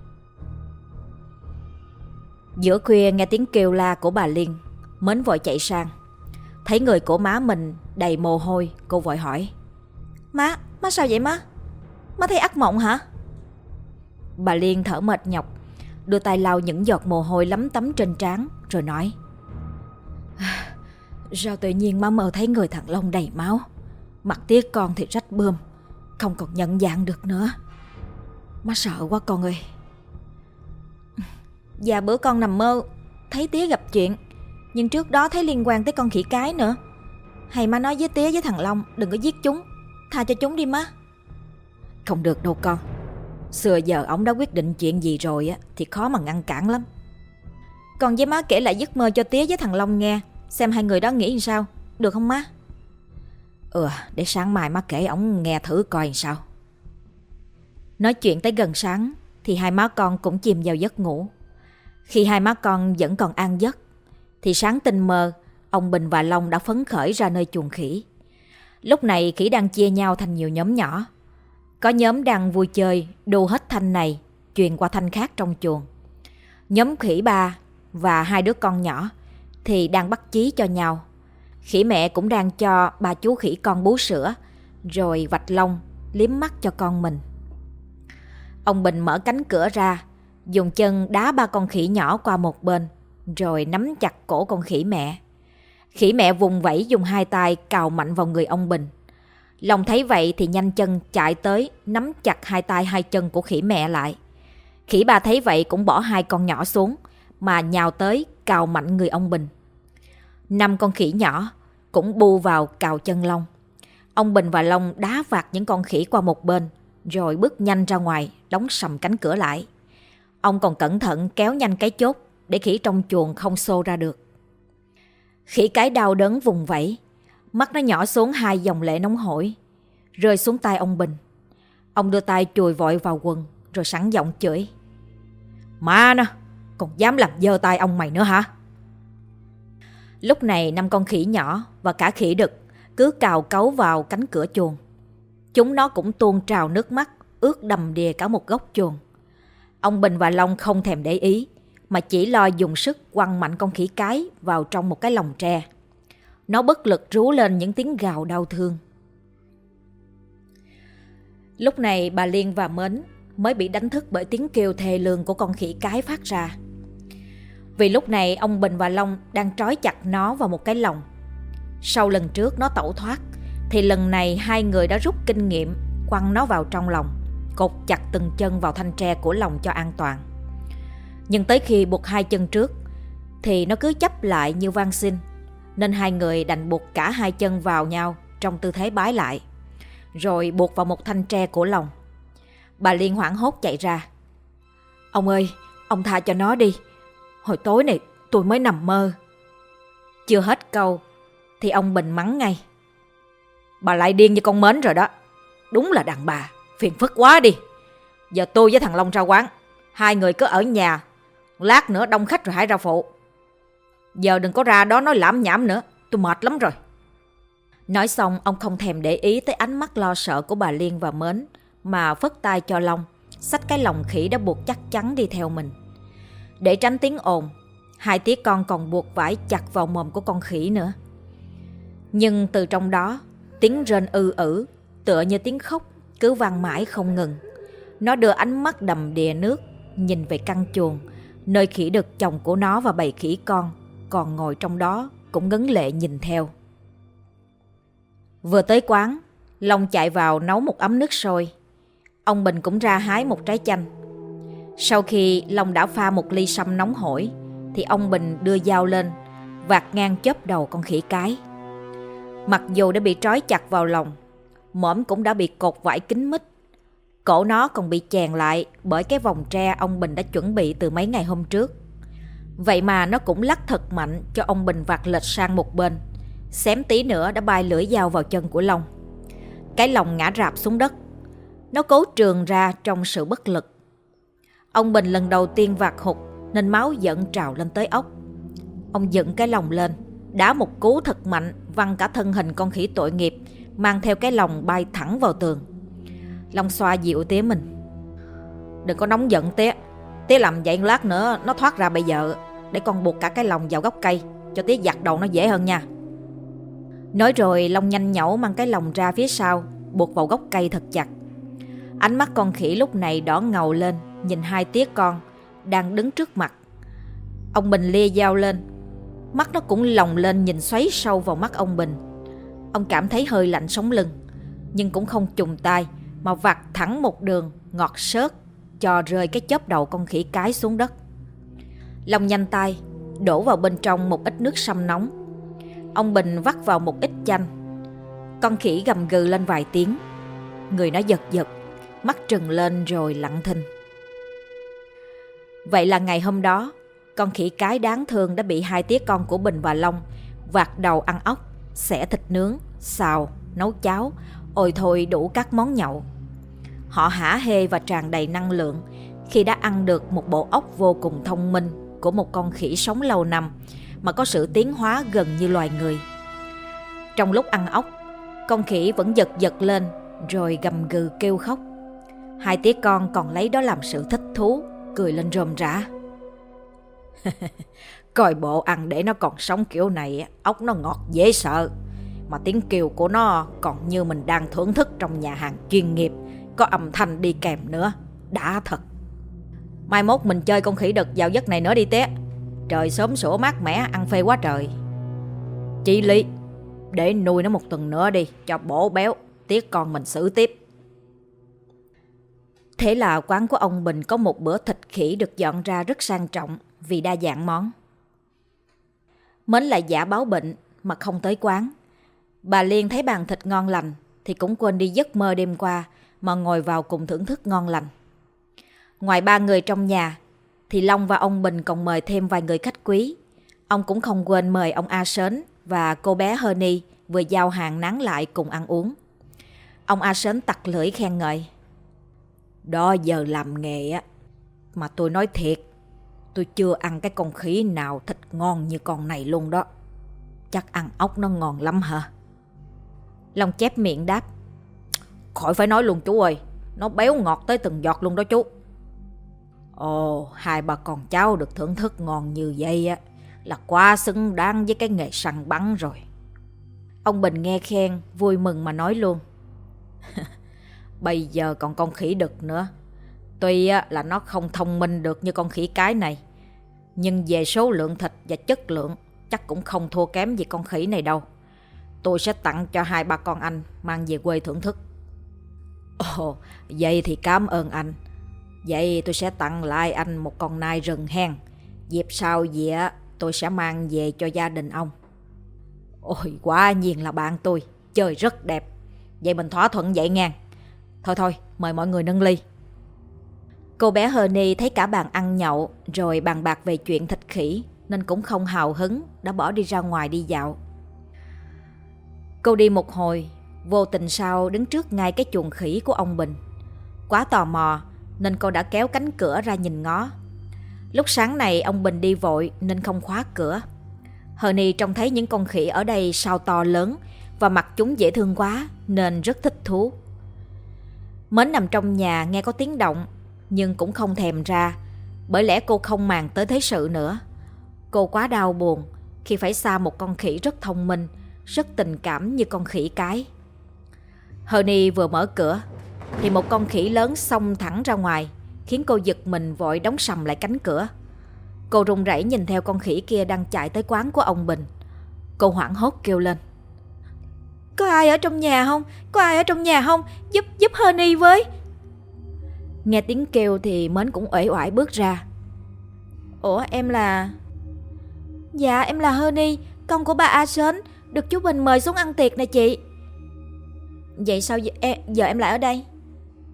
Giữa khuya nghe tiếng kêu la của bà Liên, Mến vội chạy sang. Thấy người của má mình đầy mồ hôi, cô vội hỏi: Má, má sao vậy má? Má thấy ác mộng hả? Bà Liên thở mệt nhọc, đưa tay lau những giọt mồ hôi lấm tấm trên trán, rồi nói: Sao tự nhiên má mơ thấy người thằng Long đầy máu, mặt tía con thì rách bươm, không còn nhận dạng được nữa. Má sợ quá con ơi. Dạ bữa con nằm mơ thấy tía gặp chuyện, nhưng trước đó thấy liên quan tới con khỉ cái nữa. Hay má nói với tía với thằng Long đừng có giết chúng, tha cho chúng đi má. Không được đâu con, xưa giờ ổng đã quyết định chuyện gì rồi á thì khó mà ngăn cản lắm. Con với má kể lại giấc mơ cho tía với thằng Long nghe, xem hai người đó nghĩ sao, được không má? Ừ, để sáng mai má kể ổng nghe thử coi sao. Nói chuyện tới gần sáng thì hai má con cũng chìm vào giấc ngủ. Khi hai má con vẫn còn an giấc thì sáng tinh mơ, ông Bình và Long đã phấn khởi ra nơi chuồng khỉ. Lúc này khỉ đang chia nhau thành nhiều nhóm nhỏ. Có nhóm đang vui chơi đu hết thanh này truyền qua thanh khác trong chuồng. Nhóm khỉ ba và hai đứa con nhỏ thì đang bắt chí cho nhau. Khỉ mẹ cũng đang cho ba chú khỉ con bú sữa, rồi vạch lông liếm mắt cho con mình. Ông Bình mở cánh cửa ra, dùng chân đá ba con khỉ nhỏ qua một bên, rồi nắm chặt cổ con khỉ mẹ. Khỉ mẹ vùng vẫy dùng hai tay cào mạnh vào người ông Bình. Long thấy vậy thì nhanh chân chạy tới nắm chặt hai tay hai chân của khỉ mẹ lại. Khỉ ba thấy vậy cũng bỏ hai con nhỏ xuống mà nhào tới cào mạnh người ông Bình. Năm con khỉ nhỏ cũng bu vào cào chân Long. Ông Bình và Long đá vạt những con khỉ qua một bên, rồi bước nhanh ra ngoài, đóng sầm cánh cửa lại. Ông còn cẩn thận kéo nhanh cái chốt để khỉ trong chuồng không xô ra được. Khỉ cái đau đớn vùng vẫy, mắt nó nhỏ xuống hai dòng lệ nóng hổi, rơi xuống tay ông Bình. Ông đưa tay chùi vội vào quần, rồi sẵn giọng chửi: Má nó, còn dám làm dơ tay ông mày nữa hả? Lúc này năm con khỉ nhỏ và cả khỉ đực cứ cào cấu vào cánh cửa chuồng. Chúng nó cũng tuôn trào nước mắt, ướt đầm đìa cả một góc chuồng. Ông Bình và Long không thèm để ý, mà chỉ lo dùng sức quăng mạnh con khỉ cái vào trong một cái lồng tre. Nó bất lực rú lên những tiếng gào đau thương. Lúc này bà Liên và Mến mới bị đánh thức bởi tiếng kêu thê lương của con khỉ cái phát ra. Vì lúc này ông Bình và Long đang trói chặt nó vào một cái lồng. Sau lần trước nó tẩu thoát, thì lần này hai người đã rút kinh nghiệm quăng nó vào trong lồng, cột chặt từng chân vào thanh tre của lồng cho an toàn. Nhưng tới khi buộc hai chân trước thì nó cứ chấp lại như van xin, nên hai người đành buộc cả hai chân vào nhau trong tư thế bái lại, rồi buộc vào một thanh tre của lồng. Bà Liên hoảng hốt chạy ra: Ông ơi, ông tha cho nó đi, hồi tối này tôi mới nằm mơ. Chưa hết câu thì ông Bình mắng ngay: Bà lại điên như con Mến rồi đó, đúng là đàn bà, phiền phức quá đi. Giờ tôi với thằng Long ra quán, hai người cứ ở nhà, lát nữa đông khách rồi hãy ra phụ. Giờ đừng có ra đó nói lảm nhảm nữa, tôi mệt lắm rồi. Nói xong ông không thèm để ý tới ánh mắt lo sợ của bà Liên và Mến, mà phất tay cho Long xách cái lồng khỉ đã buộc chắc chắn đi theo mình. Để tránh tiếng ồn, hai tía con còn buộc vải chặt vào mồm của con khỉ nữa. Nhưng từ trong đó, tiếng rên ư ử tựa như tiếng khóc cứ vang mãi không ngừng. Nó đưa ánh mắt đầm đìa nước nhìn về căn chuồng, nơi khỉ đực chồng của nó và bầy khỉ con còn ngồi trong đó cũng ngấn lệ nhìn theo. Vừa tới quán, Long chạy vào nấu một ấm nước sôi. Ông Bình cũng ra hái một trái chanh. Sau khi Long đã pha một ly sâm nóng hổi, thì ông Bình đưa dao lên, vạt ngang chớp đầu con khỉ cái. Mặc dù đã bị trói chặt vào lồng, mõm cũng đã bị cột vải kín mít, Cổ nó còn bị chèn lại bởi cái vòng tre ông Bình đã chuẩn bị từ mấy ngày hôm trước. Vậy mà nó cũng lắc thật mạnh cho ông Bình vặt lệch sang một bên. Xém tí nữa đã bay lưỡi dao vào chân của Long. Cái Long ngã rạp xuống đất. Nó cố trườn ra trong sự bất lực. Ông Bình lần đầu tiên vặt hụt nên máu giận trào lên tới óc. Ông dựng cái lồng lên, đá một cú thật mạnh, văng cả thân hình con khỉ tội nghiệp, mang theo cái lồng bay thẳng vào tường. Long xoa dịu tía mình. Đừng có nóng giận tía. Tía làm vậy lát nữa nó thoát ra bây giờ. Để con buộc cả cái lồng vào gốc cây, cho tía giặt đầu nó dễ hơn nha. Nói rồi Long nhanh nhẩu mang cái lồng ra phía sau, buộc vào gốc cây thật chặt. Ánh mắt con khỉ lúc này đỏ ngầu lên, nhìn hai tía con đang đứng trước mặt. Ông Bình lia dao lên. Mắt nó cũng lồng lên nhìn xoáy sâu vào mắt ông Bình. Ông cảm thấy hơi lạnh sống lưng, nhưng cũng không chùng tay mà vặt thẳng một đường ngọt xớt, cho rơi cái chóp đầu con khỉ cái xuống đất. Long nhanh tay đổ vào bên trong một ít nước sâm nóng. Ông Bình vắt vào một ít chanh. Con khỉ gầm gừ lên vài tiếng. Người nó giật giật, mắt trừng lên rồi lặng thinh. Vậy là ngày hôm đó, con khỉ cái đáng thương đã bị hai tía con của Bình và Long vặt đầu ăn ốc, xẻ thịt nướng, xào, nấu cháo, ôi thôi đủ các món nhậu. Họ hả hê và tràn đầy năng lượng khi đã ăn được một bộ óc vô cùng thông minh của một con khỉ sống lâu năm mà có sự tiến hóa gần như loài người. Trong lúc ăn ốc, con khỉ vẫn giật giật lên rồi gầm gừ kêu khóc. Hai tía con còn lấy đó làm sự thích thú, cười lên rôm rã. Coi bộ ăn để nó còn sống kiểu này, ốc nó ngọt dễ sợ. Mà tiếng kêu của nó còn như mình đang thưởng thức trong nhà hàng chuyên nghiệp, có âm thanh đi kèm nữa, đã thật. Mai mốt mình chơi con khỉ đực vào giấc này nữa đi té. Trời sớm sủa mát mẻ, ăn phê quá trời. Chị Lý, để nuôi nó một tuần nữa đi, cho bổ béo, tiếc con mình xử tiếp. Thế là quán của ông Bình có một bữa thịt khỉ được dọn ra rất sang trọng vì đa dạng món. Mến lại giả báo bệnh mà không tới quán. Bà Liên thấy bàn thịt ngon lành thì cũng quên đi giấc mơ đêm qua mà ngồi vào cùng thưởng thức ngon lành. Ngoài ba người trong nhà thì Long và ông Bình còn mời thêm vài người khách quý. Ông cũng không quên mời ông A Sến và cô bé Honey vừa giao hàng nán lại cùng ăn uống. Ông A Sến tặc lưỡi khen ngợi. Đó giờ làm nghề á, mà tôi nói thiệt, tôi chưa ăn cái con khỉ nào thịt ngon như con này luôn đó. Chắc ăn ốc nó ngon lắm hả? Long chép miệng đáp. Khỏi phải nói luôn chú ơi, nó béo ngọt tới từng giọt luôn đó chú. Ồ, hai bà con cháu được thưởng thức ngon như vậy á là quá xứng đáng với cái nghề săn bắn rồi. Ông Bình nghe khen, vui mừng mà nói luôn. Bây giờ còn con khỉ đực nữa. Tuy là nó không thông minh được như con khỉ cái này, nhưng về số lượng thịt và chất lượng chắc cũng không thua kém gì con khỉ này đâu. Tôi sẽ tặng cho hai ba con anh mang về quê thưởng thức. Ồ, vậy thì cảm ơn anh. Vậy tôi sẽ tặng lại anh một con nai rừng hen. Dịp sau về tôi sẽ mang về cho gia đình ông. Ôi, quả nhiên là bạn tôi, chơi rất đẹp. Vậy mình thỏa thuận vậy ngang. Thôi thôi, mời mọi người nâng ly. Cô bé Honey thấy cả bàn ăn nhậu rồi bàn bạc về chuyện thịt khỉ nên cũng không hào hứng, đã bỏ đi ra ngoài đi dạo. Cô đi một hồi, vô tình sao đứng trước ngay cái chuồng khỉ của ông Bình. Quá tò mò nên cô đã kéo cánh cửa ra nhìn ngó. Lúc sáng này ông Bình đi vội nên không khóa cửa. Honey trông thấy những con khỉ ở đây sao to lớn và mặt chúng dễ thương quá nên rất thích thú. Mến nằm trong nhà nghe có tiếng động nhưng cũng không thèm ra, bởi lẽ cô không màng tới thế sự nữa. Cô quá đau buồn khi phải xa một con khỉ rất thông minh, rất tình cảm như con khỉ cái. Honey vừa mở cửa thì một con khỉ lớn xông thẳng ra ngoài, khiến cô giật mình vội đóng sầm lại cánh cửa. Cô run rẩy nhìn theo con khỉ kia đang chạy tới quán của ông Bình. Cô hoảng hốt kêu lên. Có ai ở trong nhà không? Có ai ở trong nhà không? Giúp giúp Honey với. Nghe tiếng kêu thì Mến cũng uể oải bước ra. Ủa em là... Dạ em là Honey, con của bà A Sến, được chú Bình mời xuống ăn tiệc nè chị. Vậy sao giờ em, giờ em lại ở đây?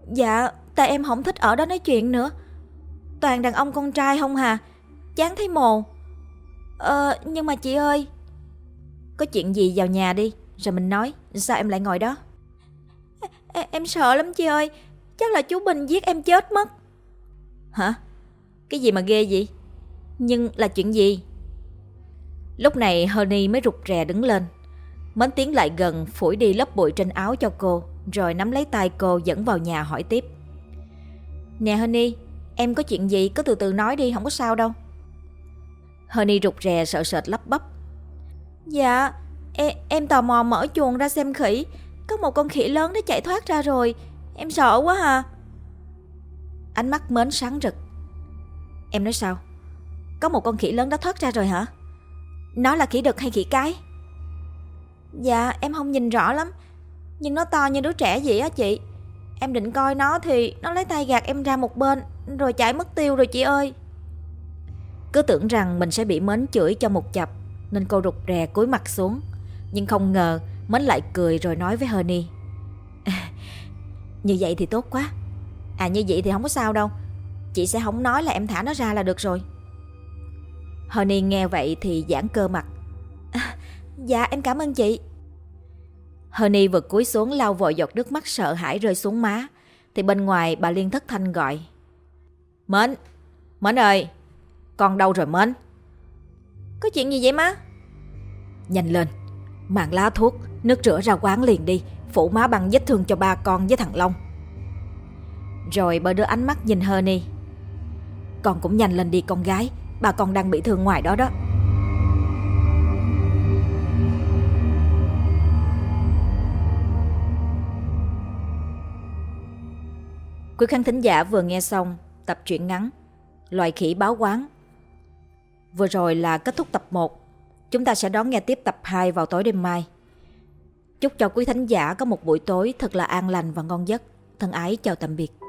Dạ, tại em không thích ở đó nói chuyện nữa. Toàn đàn ông con trai không hà, chán thấy mồ. Ờ, nhưng mà chị ơi. Có chuyện gì vào nhà đi, rồi mình nói. Sao em lại ngồi đó? Em, em sợ lắm chị ơi. Chắc là chú Bình giết em chết mất. Hả? Cái gì mà ghê vậy? Nhưng là chuyện gì? Lúc này Honey mới rụt rè đứng lên. Mến tiến lại gần, phủi đi lớp bụi trên áo cho cô, rồi nắm lấy tay cô dẫn vào nhà hỏi tiếp. Nè Honey, em có chuyện gì cứ từ từ nói đi, không có sao đâu. Honey rụt rè sợ sệt lắp bắp. Dạ, em, em tò mò mở chuồng ra xem khỉ. Có một con khỉ lớn nó chạy thoát ra rồi. Em sợ quá à. Ánh mắt Mến sáng rực. Em nói sao? Có một con khỉ lớn đã thoát ra rồi hả? Nó là khỉ đực hay khỉ cái? Dạ, em không nhìn rõ lắm, nhưng nó to như đứa trẻ vậy á chị. Em định coi nó thì nó lấy tay gạt em ra một bên, rồi chạy mất tiêu rồi chị ơi. Cứ tưởng rằng mình sẽ bị Mến chửi cho một chập, nên cô rụt rè cúi mặt xuống. Nhưng không ngờ Mến lại cười rồi nói với Honey. Như vậy thì tốt quá. À như vậy thì không có sao đâu. Chị sẽ không nói là em thả nó ra là được rồi. Honey nghe vậy thì giãn cơ mặt. À, dạ em cảm ơn chị. Honey vừa cúi xuống lau vội giọt nước mắt sợ hãi rơi xuống má, thì bên ngoài bà Liên thất thanh gọi. Mến, Mến ơi, con đâu rồi Mến? Có chuyện gì vậy má? Nhanh lên, mang lá thuốc, nước rửa ra quán liền đi, phủ má băng vết thương cho ba con với thằng Long. Rồi bà đưa ánh mắt nhìn Honey. Con cũng nhanh lên đi con gái, bà con đang bị thương ngoài đó đó. Quý khán thính giả vừa nghe xong tập truyện ngắn Loài khỉ báo oán. Vừa rồi là kết thúc tập một. Chúng ta sẽ đón nghe tiếp tập hai vào tối đêm mai. Chúc cho quý thính giả có một buổi tối thật là an lành và ngon giấc. Thân ái chào tạm biệt.